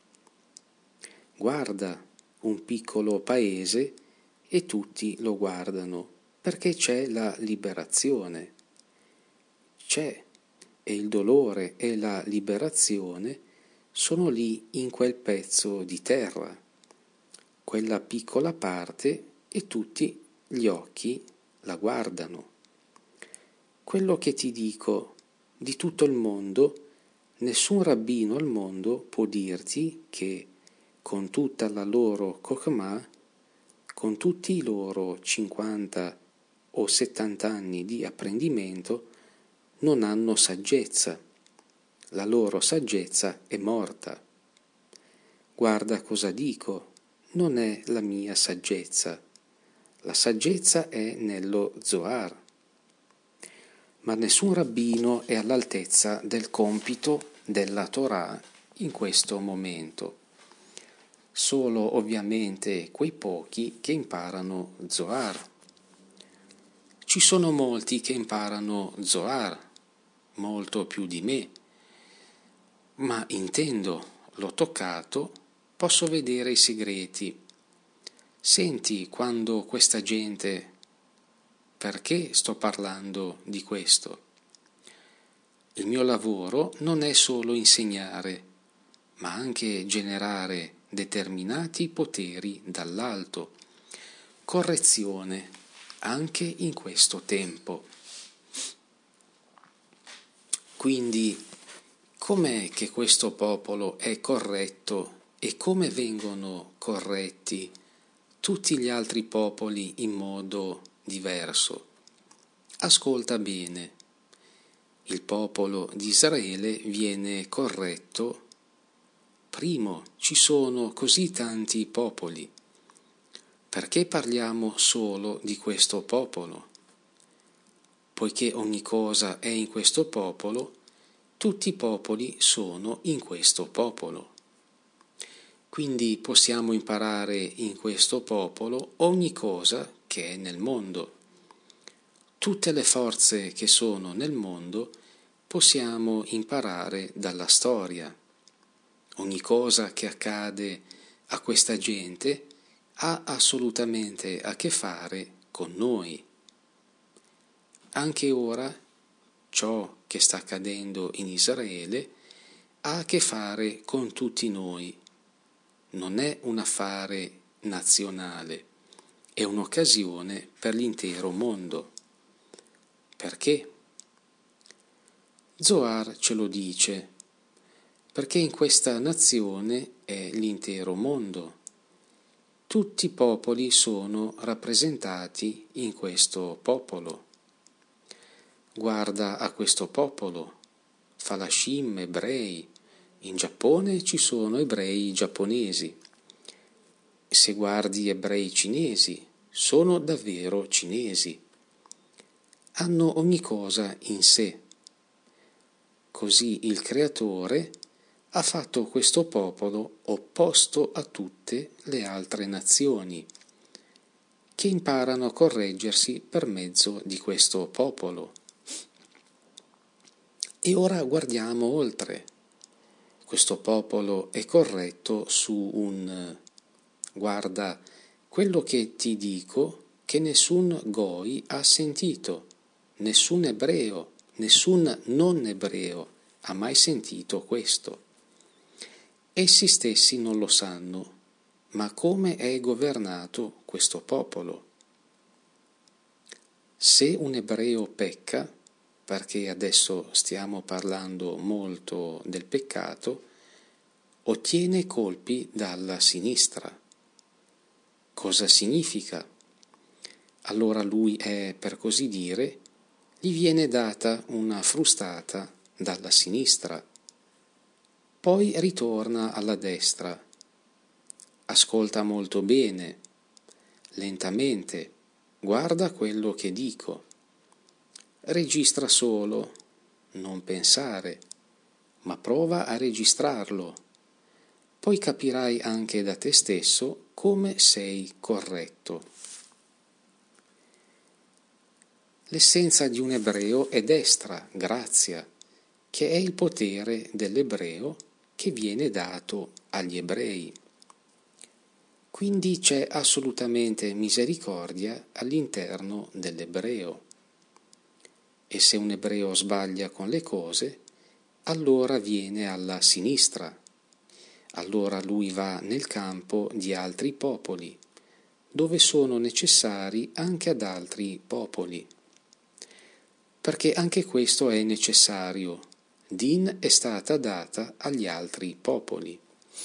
Guarda un piccolo paese e tutti lo guardano, perché c'è la liberazione. C'è, e il dolore e la liberazione sono lì in quel pezzo di terra, quella piccola parte, e tutti gli occhi la guardano. Quello che ti dico di tutto il mondo, nessun rabbino al mondo può dirti che con tutta la loro Chokhmah, con tutti i loro 50 o 70 anni di apprendimento, non hanno saggezza. La loro saggezza è morta. Guarda cosa dico, non è la mia saggezza. La saggezza è nello Zohar. Ma nessun rabbino è all'altezza del compito della Torah in questo momento. Solo ovviamente quei pochi che imparano Zohar. Ci sono molti che imparano Zohar, molto più di me, ma intendo, l'ho toccato, posso vedere i segreti. Senti quando questa gente... Perché sto parlando di questo? Il mio lavoro non è solo insegnare, ma anche generare determinati poteri dall'alto. Correzione, anche in questo tempo. Quindi, com'è che questo popolo è corretto e come vengono corretti tutti gli altri popoli in modo diverso? Ascolta bene. Il popolo di Israele viene corretto. Primo, ci sono così tanti popoli. Perché parliamo solo di questo popolo? Poiché ogni cosa è in questo popolo, tutti i popoli sono in questo popolo. Quindi possiamo imparare in questo popolo ogni cosa che è nel mondo. Tutte le forze che sono nel mondo possiamo imparare dalla storia. Ogni cosa che accade a questa gente ha assolutamente a che fare con noi. Anche ora ciò che sta accadendo in Israele ha a che fare con tutti noi. Non è un affare nazionale, è un'occasione per l'intero mondo. Perché? Zohar ce lo dice, perché in questa nazione è l'intero mondo. tutti i popoli sono rappresentati in questo popolo. Guarda a questo popolo, Falashim, ebrei. In Giappone ci sono ebrei giapponesi. Se guardi ebrei cinesi, sono davvero cinesi. Hanno ogni cosa in sé. Così il Creatore ha fatto questo popolo opposto a tutte le altre nazioni, che imparano a correggersi per mezzo di questo popolo. E ora guardiamo oltre. Questo popolo è corretto su un guarda quello che ti dico che nessun Goi ha sentito, nessun ebreo, nessun non ebreo ha mai sentito questo. Essi stessi non lo sanno, ma come è governato questo popolo? Se un ebreo pecca, perché adesso stiamo parlando molto del peccato, ottiene colpi dalla sinistra. Cosa significa? Allora lui è, per così dire, gli viene data una frustata dalla sinistra. Poi ritorna alla destra. Ascolta molto bene, lentamente, guarda quello che dico. Registra solo, non pensare, ma prova a registrarlo. Poi capirai anche da te stesso come sei corretto. L'essenza di un ebreo è destra, grazia, che è il potere dell'ebreo che viene dato agli ebrei. Quindi c'è assolutamente misericordia all'interno dell'ebreo. E se un ebreo sbaglia con le cose, allora viene alla sinistra. Allora lui va nel campo di altri popoli, dove sono necessari anche ad altri popoli. Perché anche questo è necessario. Din è stata data agli altri popoli.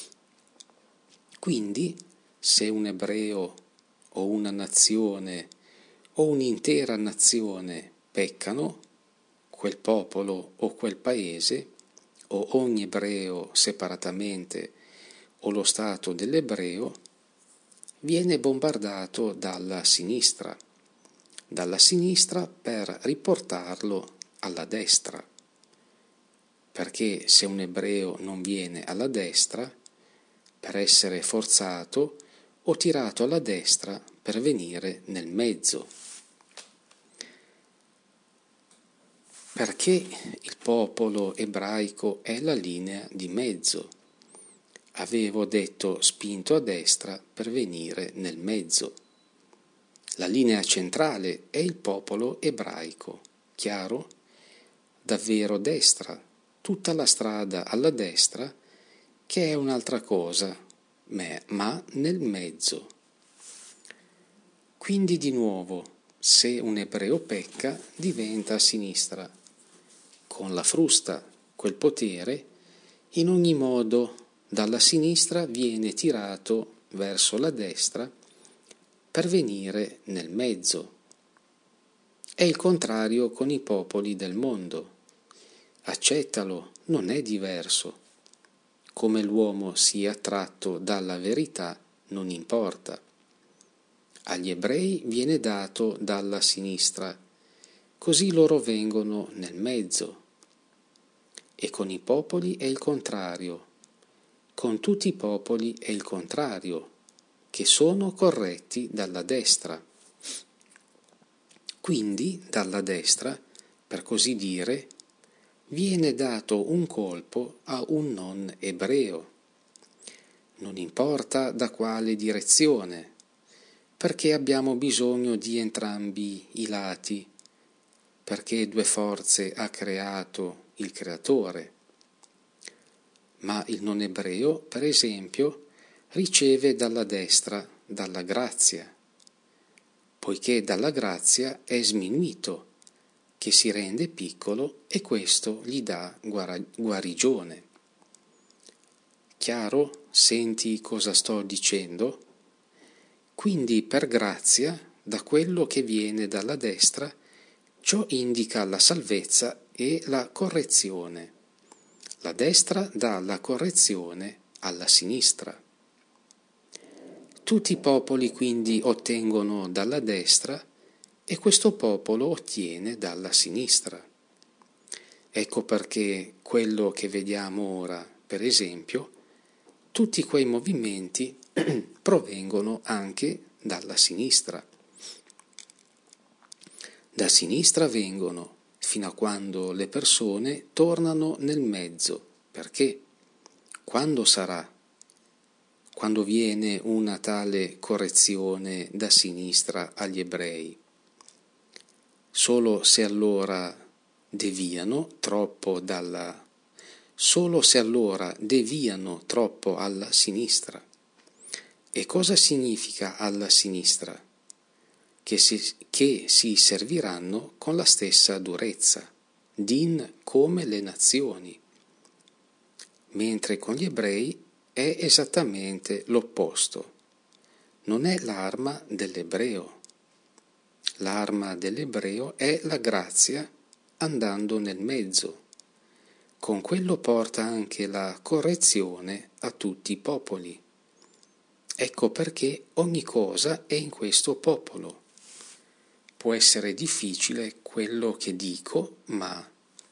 Quindi, se un ebreo o una nazione o un'intera nazione peccano, quel popolo o quel paese, o ogni ebreo separatamente, o lo stato dell'ebreo, viene bombardato dalla sinistra per riportarlo alla destra. Perché se un ebreo non viene alla destra, per essere forzato o tirato alla destra per venire nel mezzo. Perché il popolo ebraico è la linea di mezzo. Avevo detto spinto a destra per venire nel mezzo. La linea centrale è il popolo ebraico, chiaro? Davvero destra, tutta la strada alla destra, che è un'altra cosa, ma nel mezzo. Quindi di nuovo, se un ebreo pecca, diventa a sinistra. Con la frusta, quel potere, in ogni modo dalla sinistra viene tirato verso la destra per venire nel mezzo. È il contrario con i popoli del mondo. Accettalo, non è diverso. Come l'uomo sia attratto dalla verità non importa. Agli ebrei viene dato dalla sinistra, così loro vengono nel mezzo. E con i popoli è il contrario. Con tutti i popoli è il contrario, che sono corretti dalla destra. Quindi, dalla destra, per così dire, viene dato un colpo a un non ebreo. Non importa da quale direzione, perché abbiamo bisogno di entrambi i lati, perché due forze ha creato il Creatore. Ma il non ebreo, per esempio, riceve dalla destra, dalla grazia, poiché dalla grazia è sminuito, che si rende piccolo e questo gli dà guarigione. Chiaro? Senti cosa sto dicendo? Quindi per grazia, da quello che viene dalla destra, ciò indica la salvezza e la correzione. La destra dà la correzione alla sinistra. Tutti i popoli quindi ottengono dalla destra e questo popolo ottiene dalla sinistra. Ecco perché quello che vediamo ora, per esempio, tutti quei movimenti provengono anche dalla sinistra. Da sinistra vengono fino a quando le persone tornano nel mezzo. Perché? Quando sarà? Quando viene una tale correzione da sinistra agli ebrei? Solo se allora deviano troppo alla sinistra. E cosa significa alla sinistra? Che si serviranno con la stessa durezza, din come le nazioni, mentre con gli ebrei è esattamente l'opposto. Non è l'arma dell'ebreo. L'arma dell'ebreo è la grazia andando nel mezzo. Con quello porta anche la correzione a tutti i popoli. Ecco perché ogni cosa è in questo popolo. Può essere difficile quello che dico, ma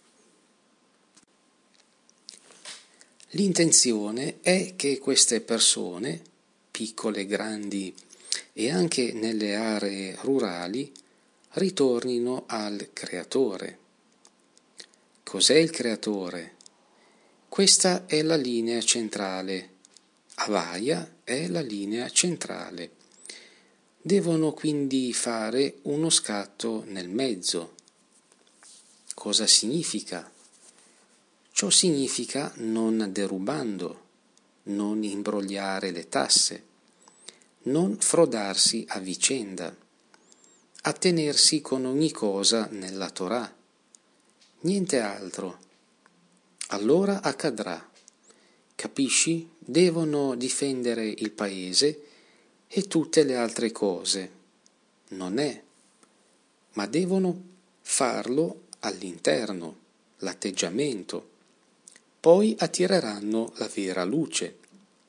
l'intenzione è che queste persone, piccole, grandi e anche nelle aree rurali, ritornino al Creatore. Cos'è il Creatore? Questa è la linea centrale. Havaya è la linea centrale. Devono quindi fare uno scatto nel mezzo. Cosa significa? Ciò significa non derubando, non imbrogliare le tasse, non frodarsi a vicenda, attenersi con ogni cosa nella Torah, niente altro. Allora accadrà. Capisci? Devono difendere il paese e tutte le altre cose. Non è, ma devono farlo all'interno, l'atteggiamento. Poi attireranno la vera luce.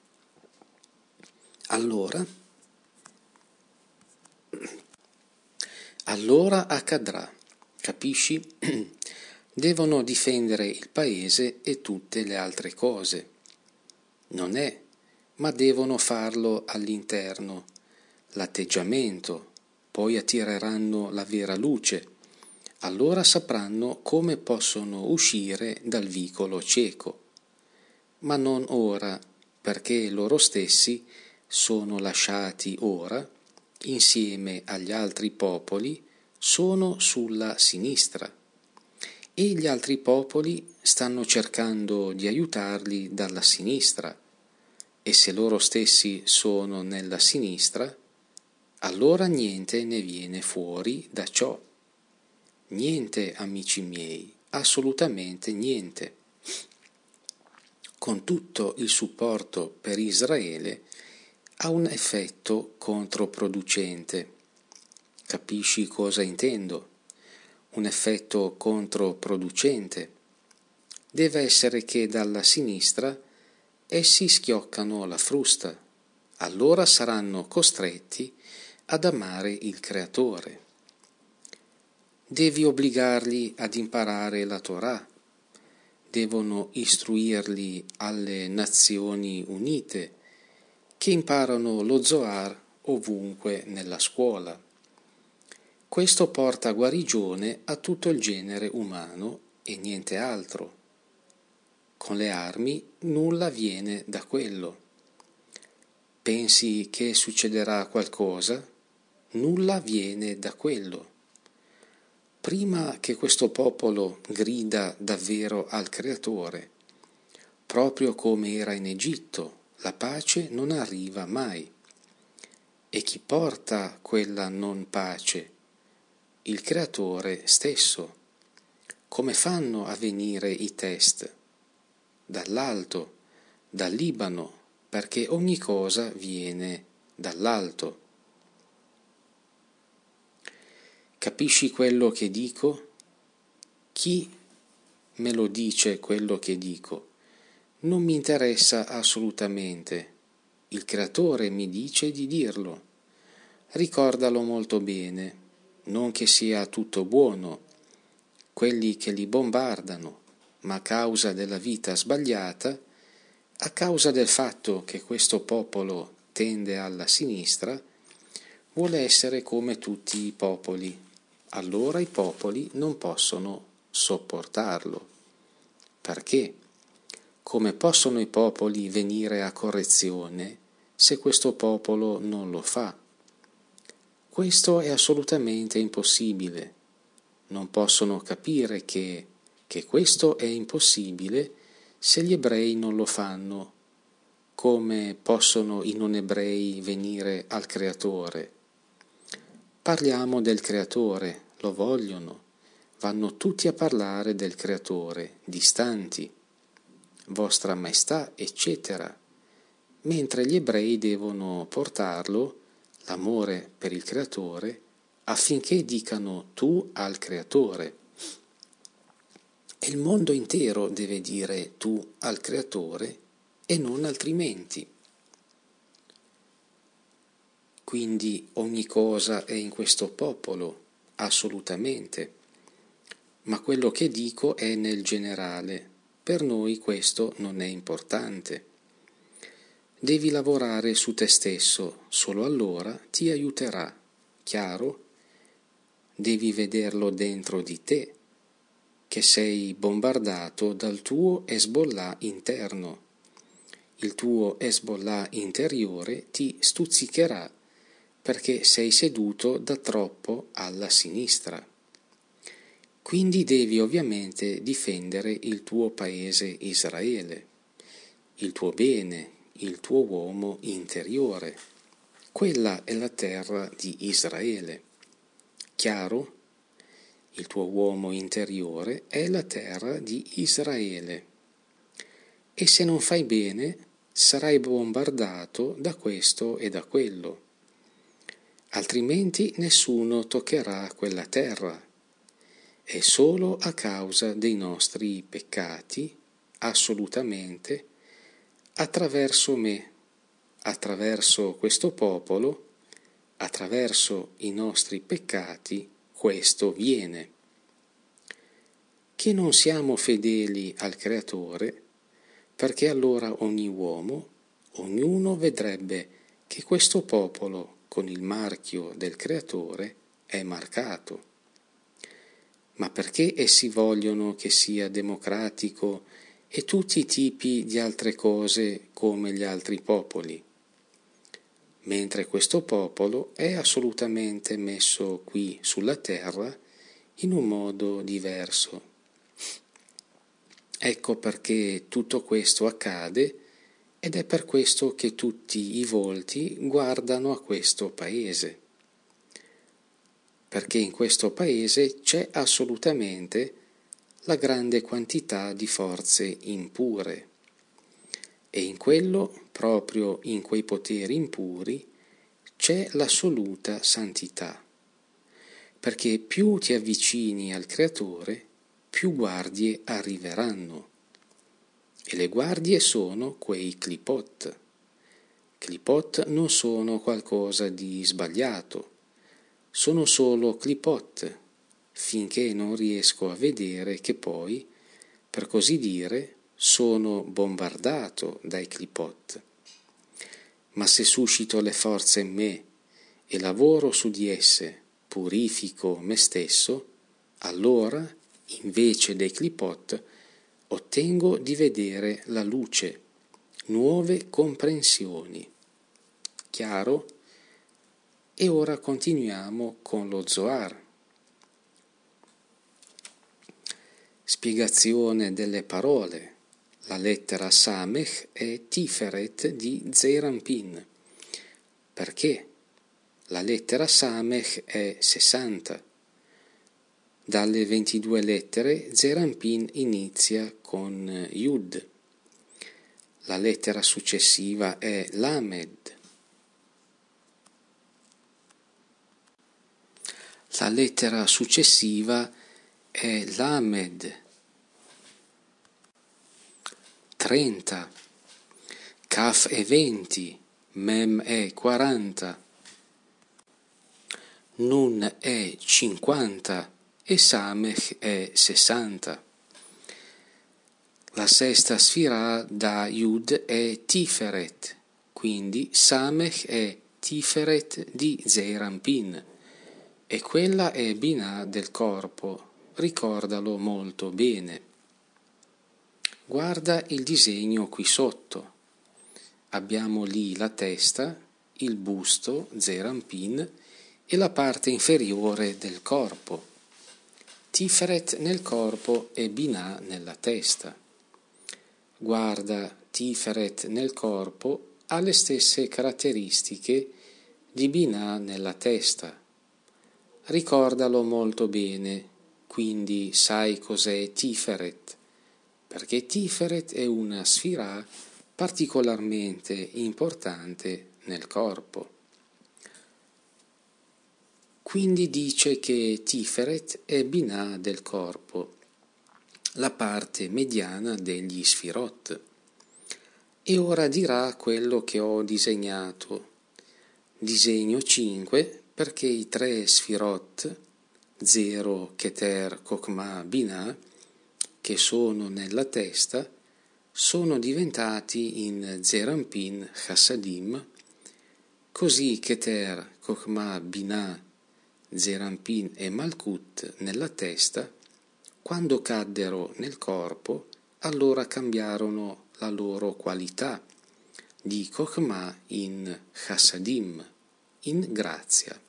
Allora accadrà. Capisci? Devono difendere il paese e tutte le altre cose. Non è, ma devono farlo all'interno, l'atteggiamento, poi attireranno la vera luce, allora sapranno come possono uscire dal vicolo cieco, ma non ora, perché loro stessi sono lasciati ora, insieme agli altri popoli, sono sulla sinistra, e gli altri popoli stanno cercando di aiutarli dalla sinistra, e se loro stessi sono nella sinistra, allora niente ne viene fuori da ciò. Niente, amici miei, assolutamente niente. Con tutto il supporto per Israele ha un effetto controproducente. Capisci cosa intendo? Un effetto controproducente. Deve essere che dalla sinistra essi schioccano la frusta, allora saranno costretti ad amare il Creatore. Devi obbligarli ad imparare la Torah, devono istruirli alle Nazioni Unite, che imparano lo Zohar ovunque nella scuola. Questo porta guarigione a tutto il genere umano e niente altro. Con le armi nulla viene da quello. Pensi che succederà qualcosa? Nulla viene da quello. Prima che questo popolo grida davvero al Creatore, proprio come era in Egitto, la pace non arriva mai. E chi porta quella non pace? Il Creatore stesso. Come fanno a venire i test? Dall'alto, dal Libano, perché ogni cosa viene dall'alto. Capisci quello che dico? Chi me lo dice quello che dico? Non mi interessa assolutamente. Il Creatore mi dice di dirlo. Ricordalo molto bene, non che sia tutto buono, quelli che li bombardano, ma a causa della vita sbagliata, a causa del fatto che questo popolo tende alla sinistra, vuole essere come tutti i popoli. Allora i popoli non possono sopportarlo. Perché? Come possono i popoli venire a correzione se questo popolo non lo fa? Questo è assolutamente impossibile. Non possono capire che questo è impossibile se gli ebrei non lo fanno. Come possono i non ebrei venire al Creatore? Parliamo del Creatore, lo vogliono. Vanno tutti a parlare del Creatore, distanti, Vostra Maestà, eccetera, mentre gli ebrei devono portarlo, l'amore per il Creatore, affinché dicano tu al Creatore. E il mondo intero deve dire tu al Creatore e non altrimenti. Quindi ogni cosa è in questo popolo, assolutamente. Ma quello che dico è nel generale. Per noi questo non è importante. Devi lavorare su te stesso, solo allora ti aiuterà. Chiaro? Devi vederlo dentro di te, che sei bombardato dal tuo Hezbollah interno. Il tuo Hezbollah interiore ti stuzzicherà perché sei seduto da troppo alla sinistra. Quindi devi ovviamente difendere il tuo paese Israele, il tuo bene, il tuo uomo interiore. Quella è la terra di Israele. Chiaro? Il tuo uomo interiore è la terra di Israele. E se non fai bene, sarai bombardato da questo e da quello. Altrimenti nessuno toccherà quella terra. È solo a causa dei nostri peccati, assolutamente, attraverso me, attraverso questo popolo, attraverso i nostri peccati, questo viene. Che non siamo fedeli al Creatore, perché allora ogni uomo, ognuno vedrebbe che questo popolo con il marchio del Creatore è marcato. Ma perché essi vogliono che sia democratico e tutti i tipi di altre cose come gli altri popoli? Mentre questo popolo è assolutamente messo qui sulla terra in un modo diverso. Ecco perché tutto questo accade ed è per questo che tutti i volti guardano a questo paese. Perché in questo paese c'è assolutamente la grande quantità di forze impure e in quello, proprio in quei poteri impuri, c'è l'assoluta santità, perché più ti avvicini al Creatore, più guardie arriveranno, e le guardie sono quei clipot. Clipot non sono qualcosa di sbagliato, sono solo clipot, finché non riesco a vedere che poi, per così dire, sono bombardato dai clipot. Ma se suscito le forze in me e lavoro su di esse, purifico me stesso, allora, invece dei clipot, ottengo di vedere la luce, nuove comprensioni. Chiaro? E ora continuiamo con lo Zohar. Spiegazione delle parole. La lettera Samech è Tiferet di Zeir Anpin. Perché? La lettera Samech è 60. Dalle 22 lettere Zeir Anpin inizia con Yud. La lettera successiva è Lamed. La lettera successiva è Lamed. 30. Kaf è 20. Mem è 40. Nun è 50 e Samech è 60. La sesta sfira da Yud è Tiferet, quindi Samech è Tiferet di Zeir Anpin e quella è Binah del corpo, ricordalo molto bene. Guarda il disegno qui sotto, abbiamo lì la testa, il busto, Zeir Anpin, e la parte inferiore del corpo. Tiferet nel corpo e Binah nella testa. Guarda, Tiferet nel corpo ha le stesse caratteristiche di Binah nella testa. Ricordalo molto bene, quindi sai cos'è Tiferet, perché Tiferet è una sfira particolarmente importante nel corpo. Quindi dice che Tiferet è Binah del corpo, la parte mediana degli sfirot. E ora dirà quello che ho disegnato. Disegno 5 perché i 3 sfirot, 0, Keter, Kokma, Binah, che sono nella testa, sono diventati in Zeir Anpin Chassadim, così Keter, Kokma, Binah, Zeir Anpin e Malkut nella testa, quando caddero nel corpo, allora cambiarono la loro qualità di Chokhmah in Chassadim, in grazia.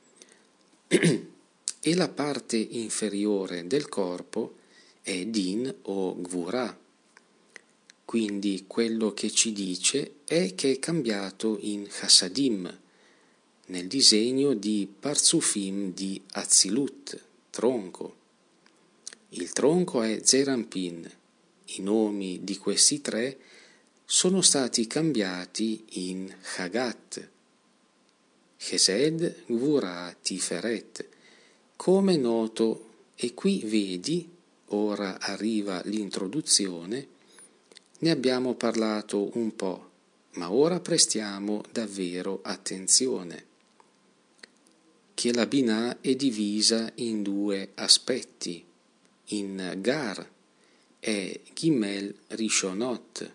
E la parte inferiore del corpo è Din o Gvurah. Quindi quello che ci dice è che è cambiato in Chassadim, nel disegno di Parzufim di Atzilut, tronco. Il tronco è Zeir Anpin. I nomi di questi 3 sono stati cambiati in Chagat, Chesed, Gvurah, Tiferet, come noto, e qui vedi, ora arriva l'introduzione, ne abbiamo parlato un po', ma ora prestiamo davvero attenzione, che la Binah è divisa in 2 aspetti, in Gar e Gimel Rishonot,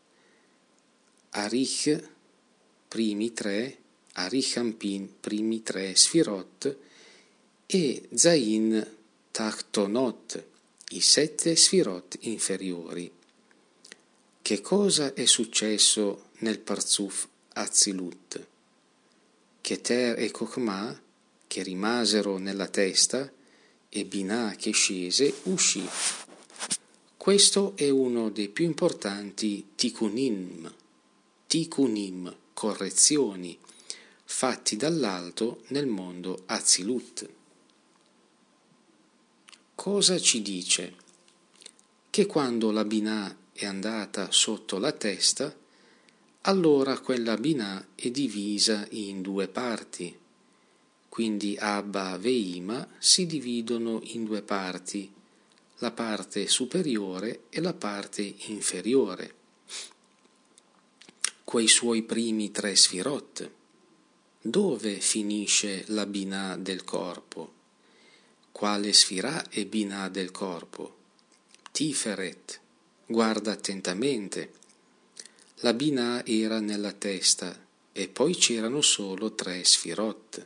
Arich primi 3, Arich Anpin primi 3 sfirot e Zain Tachtonot, i 7 sfirot inferiori. Che cosa è successo nel Parzuf Atzilut? Keter e Chokhmah, che rimasero nella testa, e Binah che scese, uscì. Questo è uno dei più importanti tikkunim, correzioni, fatti dall'alto nel mondo Atzilut. Cosa ci dice? Che quando la Binah è andata sotto la testa, allora quella Binah è divisa in 2 parti. Quindi Abba e Ima si dividono in 2 parti, la parte superiore e la parte inferiore. Quei suoi primi 3 sfirot. Dove finisce la Binah del corpo? Quale sfirah è Binah del corpo? Tiferet. Guarda attentamente. La Binah era nella testa e poi c'erano solo 3 sfirot.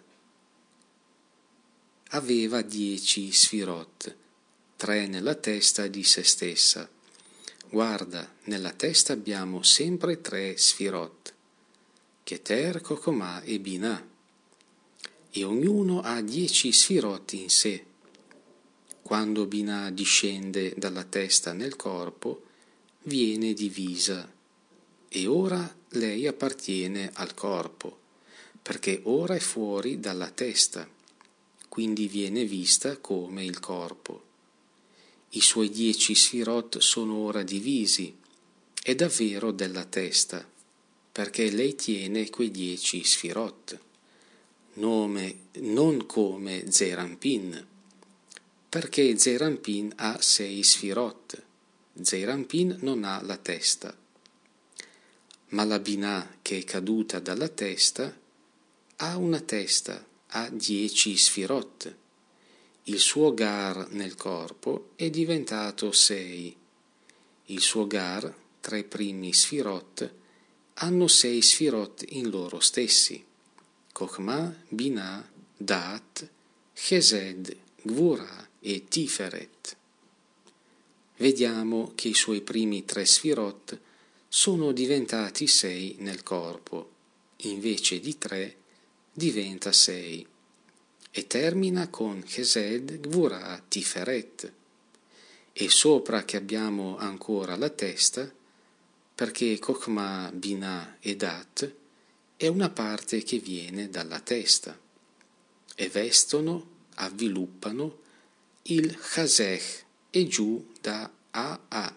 Aveva 10 sfirot, 3 nella testa di se stessa. Guarda, nella testa abbiamo sempre 3 sfirot, Keter, Chokhmah e Binah, e ognuno ha 10 sfirot in sé. Quando Binah discende dalla testa nel corpo, viene divisa, e ora lei appartiene al corpo, perché ora è fuori dalla testa, quindi viene vista come il corpo. I suoi 10 sfirot sono ora divisi, è davvero della testa, perché lei tiene quei 10 sfirot. non come Zeirampin, perché Zeirampin ha 6 sfirot, Zeirampin non ha la testa, ma la Binah che è caduta dalla testa ha una testa, ha 10 sfirot. Il suo gar nel corpo è diventato 6. Il suo gar, 3 primi sfirot, hanno 6 sfirot in loro stessi. Chokhmah, Binah, Da'at, Chesed, Gvura e Tiferet. Vediamo che i suoi primi 3 sfirot sono diventati 6 nel corpo, invece di 3 diventa 6. E termina con Chesed, Gvura, Tiferet. E sopra che abbiamo ancora la testa, perché Chokhmah, Binah e Dat è una parte che viene dalla testa e vestono, avviluppano il Chasech e giù da A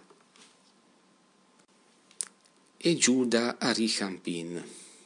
e giù da Arichampin.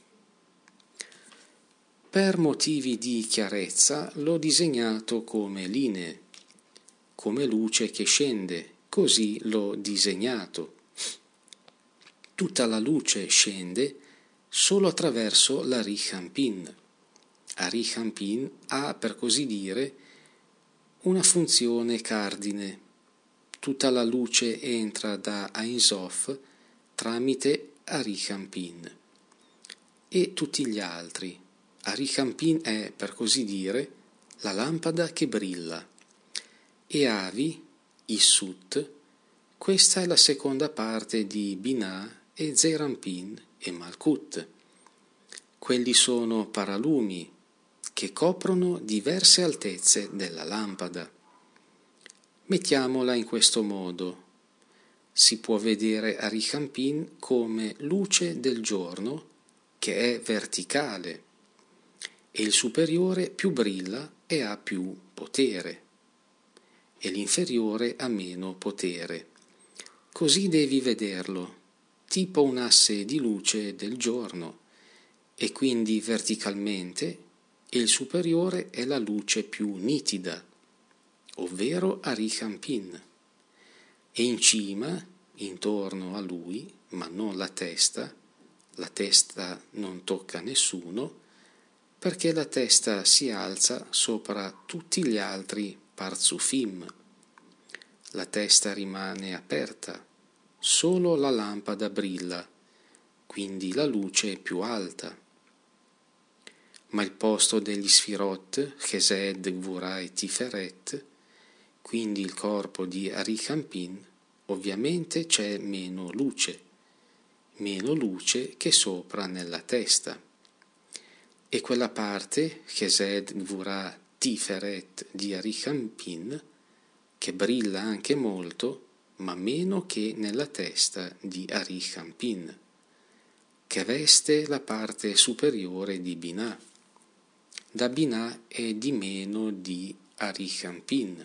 Per motivi di chiarezza l'ho disegnato come linee, come luce che scende, così l'ho disegnato. Tutta la luce scende solo attraverso l'Arichampin. Arichampin ha, per così dire, una funzione cardine. Tutta la luce entra da Ein Sof tramite Arichampin. E tutti gli altri. Arichampin è, per così dire, la lampada che brilla. E Avi, Issut, questa è la seconda parte di Binah e Zeirampin e Malkut. Quelli sono paralumi che coprono diverse altezze della lampada. Mettiamola in questo modo. Si può vedere Arichampin come luce del giorno che è verticale e il superiore più brilla e ha più potere e l'inferiore ha meno potere. Così devi vederlo, tipo un asse di luce del giorno, e quindi verticalmente il superiore è la luce più nitida, ovvero Arichampin, e in cima, intorno a lui, ma non la testa non tocca nessuno, perché la testa si alza sopra tutti gli altri Parzufim. La testa rimane aperta, solo la lampada brilla, quindi la luce è più alta. Ma il posto degli Sfirot, Chesed, Gvura e Tiferet, quindi il corpo di Arichampin, ovviamente c'è meno luce che sopra nella testa. E quella parte, Chesed, Gvura, Tiferet di Arichampin, che brilla anche molto, ma meno che nella testa di Arichampin, che veste la parte superiore di Binah. Da Binah è di meno di Arichampin.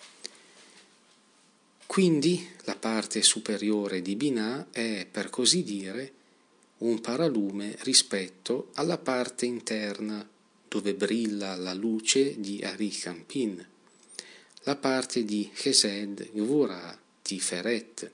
Quindi la parte superiore di Binah è, per così dire, un paralume rispetto alla parte interna dove brilla la luce di Arichampin, la parte di Chesed, Gvura, Tiferet.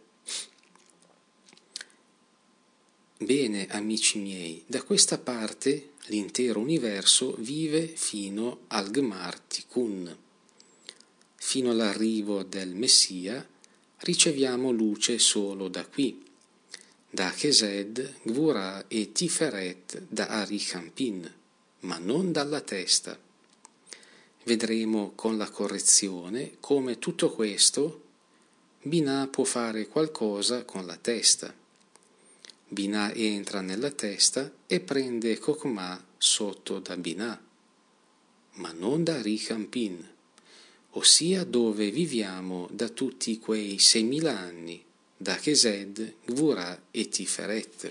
Bene, amici miei, da questa parte l'intero universo vive fino al Gmar Tikkun. Fino all'arrivo del Messia riceviamo luce solo da qui, da Chesed, Gvura e Tiferet da Arichampin, ma non dalla testa. Vedremo con la correzione come tutto questo Binah può fare qualcosa con la testa. Binah entra nella testa e prende Chokhmah sotto da Binah, ma non da Arichampin, ossia dove viviamo da tutti quei 6.000 anni, da Chesed, Gvura e Tiferet.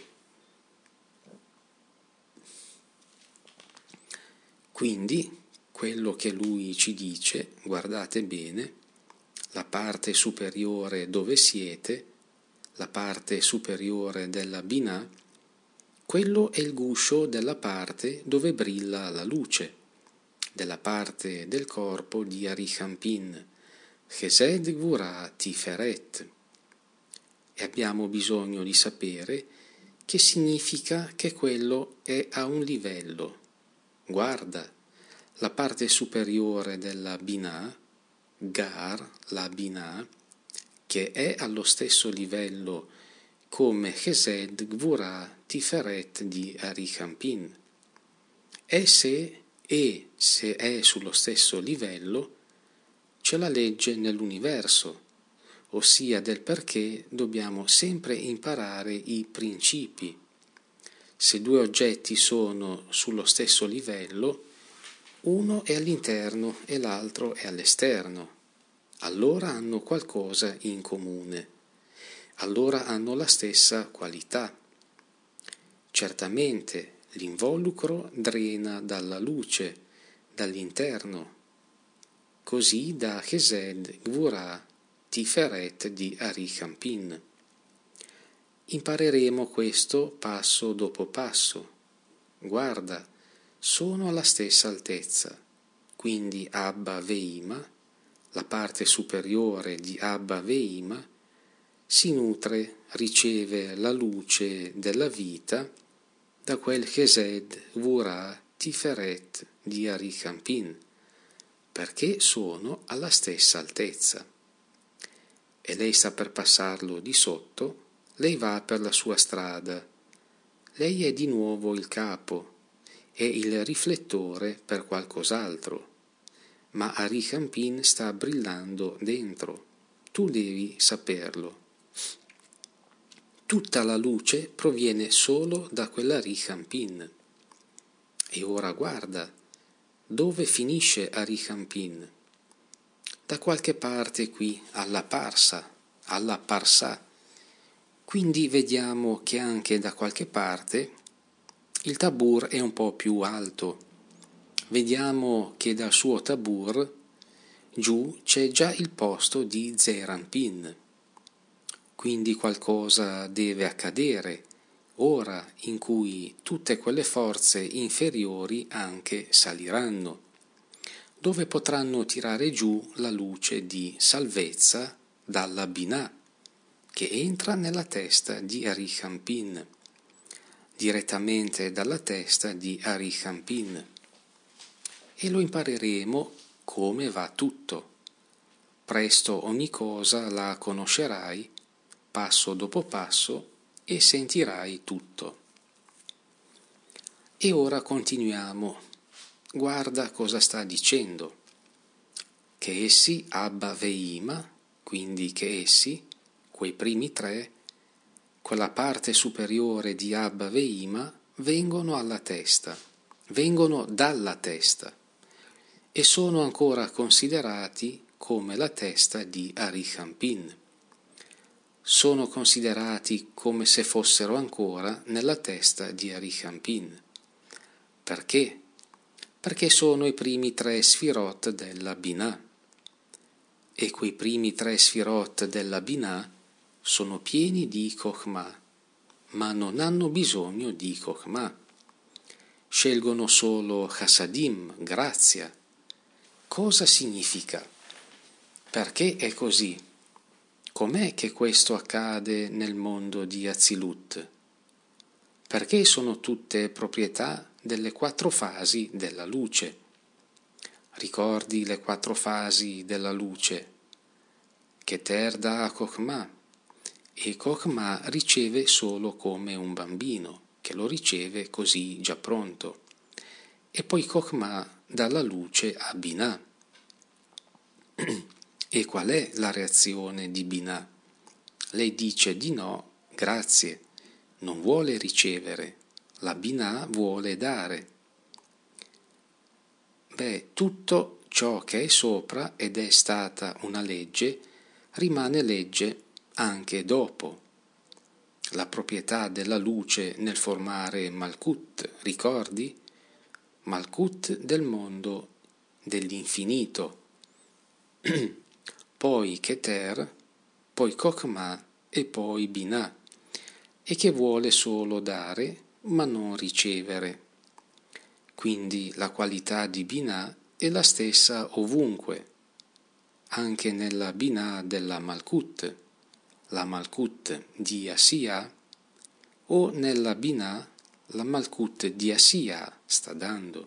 Quindi, quello che lui ci dice, guardate bene, la parte superiore dove siete, la parte superiore della Binah, quello è il guscio della parte dove brilla la luce, della parte del corpo di Arichampin, Chesed Gvurah Tiferet. E abbiamo bisogno di sapere che significa che quello è a un livello. Guarda, la parte superiore della Binah, Gar, la Binah, che è allo stesso livello come Chesed Gvurah Tiferet di Arichampin. E se è sullo stesso livello, c'è la legge nell'universo, ossia del perché dobbiamo sempre imparare i principi. Se due oggetti sono sullo stesso livello, uno è all'interno e l'altro è all'esterno, allora hanno qualcosa in comune, allora hanno la stessa qualità. Certamente l'involucro drena dalla luce, dall'interno, così da Chesed Gvurah Tiferet di Arichampin. Impareremo questo passo dopo passo. Guarda, sono alla stessa altezza, quindi Abba Veima, la parte superiore di Abba Veima, si nutre, riceve la luce della vita da quel Chesed Gvurah Tiferet di Arichampin, perché sono alla stessa altezza. E lei sta per passarlo di sotto, lei va per la sua strada, lei è di nuovo il capo, è il riflettore per qualcos'altro, ma Arichampin sta brillando dentro, tu devi saperlo. Tutta la luce proviene solo da quell'Arichampin. E ora guarda, dove finisce Arichampin? Da qualche parte qui, alla Parsa, alla Parsà. Quindi vediamo che anche da qualche parte il Tabur è un po' più alto. Vediamo che dal suo Tabur giù c'è già il posto di Zeranpin. Quindi qualcosa deve accadere ora in cui tutte quelle forze inferiori anche saliranno, dove potranno tirare giù la luce di salvezza dalla Binah, che entra nella testa di Arichampin, direttamente dalla testa di Arichampin. E lo impareremo come va tutto. Presto ogni cosa la conoscerai, passo dopo passo, e sentirai tutto. E ora continuiamo. Guarda cosa sta dicendo. Che essi, Abba Veima, quindi che essi, quei primi tre, quella parte superiore di Abba Veima, vengono alla testa, vengono dalla testa e sono ancora considerati come la testa di Arichampin. Sono considerati come se fossero ancora nella testa di Arichampin. Perché? Perché sono i primi tre sfirot della Binah. E quei primi tre sfirot della Binah sono pieni di Chokhmah, ma non hanno bisogno di Chokhmah. Scelgono solo Chassadim, grazia. Cosa significa? Perché è così? Com'è che questo accade nel mondo di Atzilut? Perché sono tutte proprietà delle quattro fasi della luce. Ricordi le quattro fasi della luce? Keter dà Chokhmah, e Chokhmah riceve solo come un bambino, che lo riceve così già pronto. E poi Chokhmah dà la luce a Binah. E qual è la reazione di Binah? Lei dice di no, grazie, non vuole ricevere, la Binah vuole dare. Tutto ciò che è sopra ed è stata una legge, rimane legge anche dopo. La proprietà della luce nel formare Malkut, ricordi? Malkut del mondo dell'infinito. Poi Keter, poi Chokhmah e poi Binah, e che vuole solo dare ma non ricevere. Quindi la qualità di Binah è la stessa ovunque, anche nella Binah della Malkut, la Malkut di Asiya, o nella Binah la Malkut di Asiya sta dando.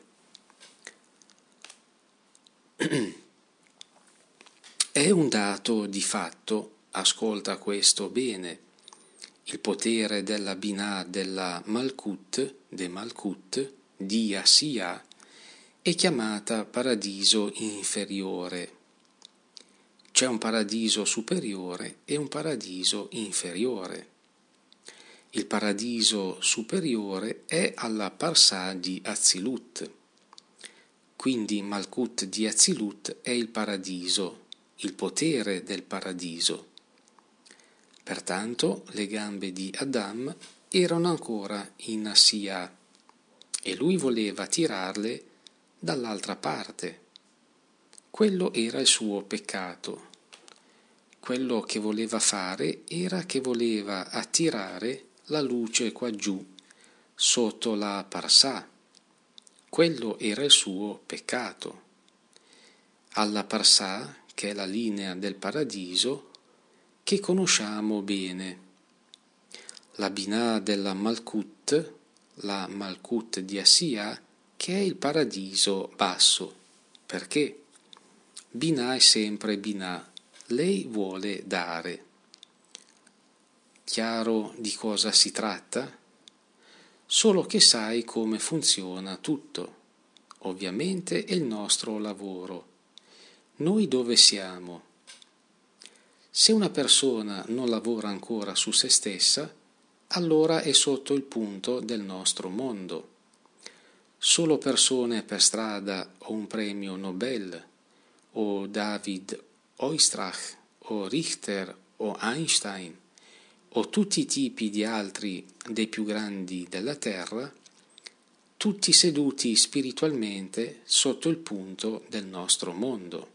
È un dato di fatto, ascolta questo bene, il potere della Binah della Malkut, de Malkut, di Asiya, è chiamata paradiso inferiore. C'è un paradiso superiore e un paradiso inferiore. Il paradiso superiore è alla Parsà di Azilut, quindi Malkut di Azilut è il paradiso, il potere del paradiso. Pertanto le gambe di Adam erano ancora in Asiya e lui voleva tirarle dall'altra parte. Quello era il suo peccato. Quello che voleva fare era che voleva attirare la luce qua giù, sotto la Parsà. Quello era il suo peccato. Alla Parsà, che è la linea del paradiso, che conosciamo bene. La Binah della Malkut, la Malkut di Asiya, che è il paradiso basso. Perché? Binah è sempre Binah, lei vuole dare. Chiaro di cosa si tratta? Solo che sai come funziona tutto. Ovviamente è il nostro lavoro. Noi dove siamo? Se una persona non lavora ancora su se stessa, allora è sotto il punto del nostro mondo. Solo persone per strada o un premio Nobel, o David Oistrakh, o Richter, o Einstein, o tutti i tipi di altri dei più grandi della Terra, tutti seduti spiritualmente sotto il punto del nostro mondo.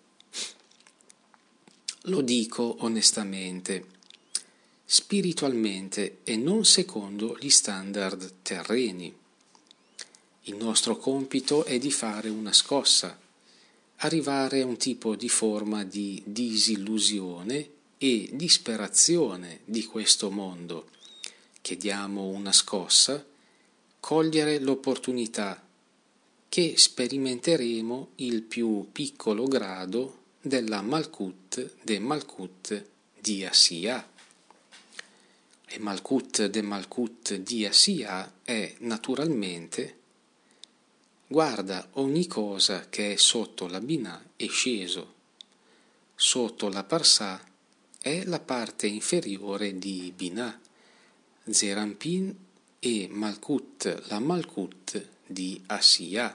Lo dico onestamente, spiritualmente e non secondo gli standard terreni. Il nostro compito è di fare una scossa, arrivare a un tipo di forma di disillusione e disperazione di questo mondo. Chiediamo una scossa, cogliere l'opportunità che sperimenteremo il più piccolo grado della Malkut de Malkut di Asiya. E Malkut de Malkut di Asiya è naturalmente: guarda, ogni cosa che è sotto la Binah è sceso. Sotto la Parsà è la parte inferiore di Binah, Zerampin e Malkut, la Malkut di Asiya.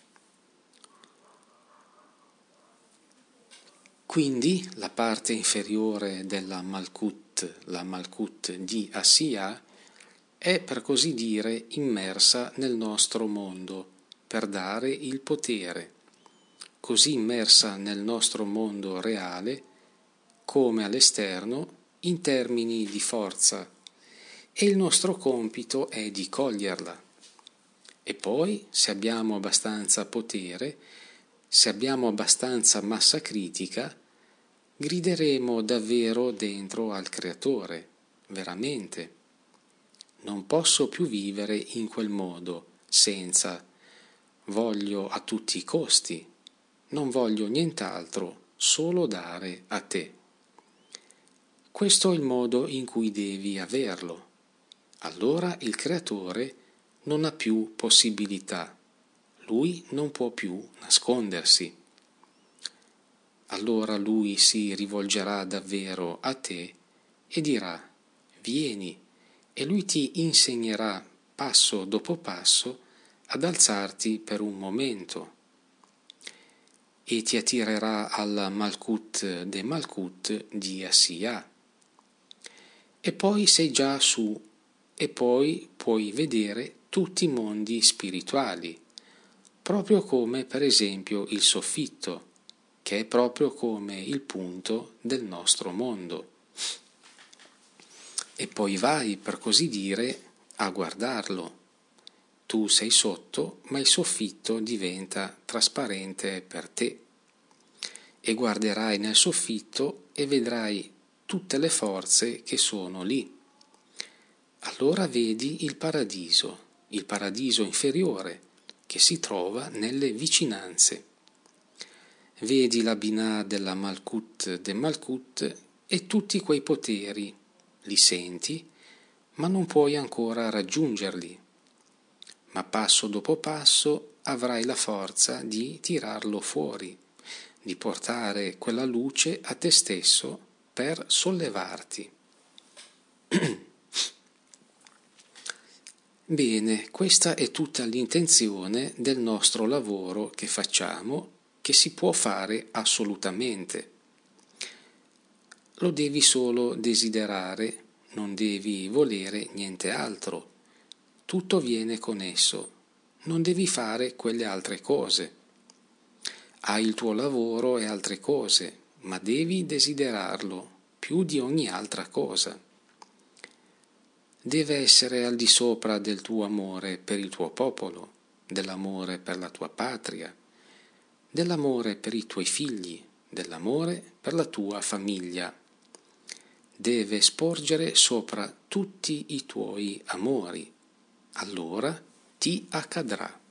Quindi la parte inferiore della Malkut, la Malkut di Asiya, è per così dire immersa nel nostro mondo per dare il potere, così immersa nel nostro mondo reale come all'esterno in termini di forza, e il nostro compito è di coglierla. E poi, se abbiamo abbastanza potere, se abbiamo abbastanza massa critica, grideremo davvero dentro al Creatore, veramente. Non posso più vivere in quel modo, senza, voglio a tutti i costi, non voglio nient'altro, solo dare a te. Questo è il modo in cui devi averlo. Allora il Creatore non ha più possibilità, lui non può più nascondersi. Allora lui si rivolgerà davvero a te e dirà: vieni, e lui ti insegnerà passo dopo passo ad alzarti per un momento e ti attirerà alla Malkut de Malkut di Asiya. E poi sei già su e poi puoi vedere tutti i mondi spirituali, proprio come per esempio il soffitto, che è proprio come il punto del nostro mondo. E poi vai, per così dire, a guardarlo. Tu sei sotto, ma il soffitto diventa trasparente per te. E guarderai nel soffitto e vedrai tutte le forze che sono lì. Allora vedi il paradiso inferiore, che si trova nelle vicinanze. Vedi la Binah della Malkut de Malkut e tutti quei poteri, li senti, ma non puoi ancora raggiungerli. Ma passo dopo passo avrai la forza di tirarlo fuori, di portare quella luce a te stesso per sollevarti. Bene, questa è tutta l'intenzione del nostro lavoro che facciamo, che si può fare assolutamente. Lo devi solo desiderare, non devi volere niente altro. Tutto viene con esso, non devi fare quelle altre cose. Hai il tuo lavoro e altre cose, ma devi desiderarlo più di ogni altra cosa. Deve essere al di sopra del tuo amore per il tuo popolo, dell'amore per la tua patria, dell'amore per i tuoi figli, dell'amore per la tua famiglia. Deve sporgere sopra tutti i tuoi amori. Allora ti accadrà.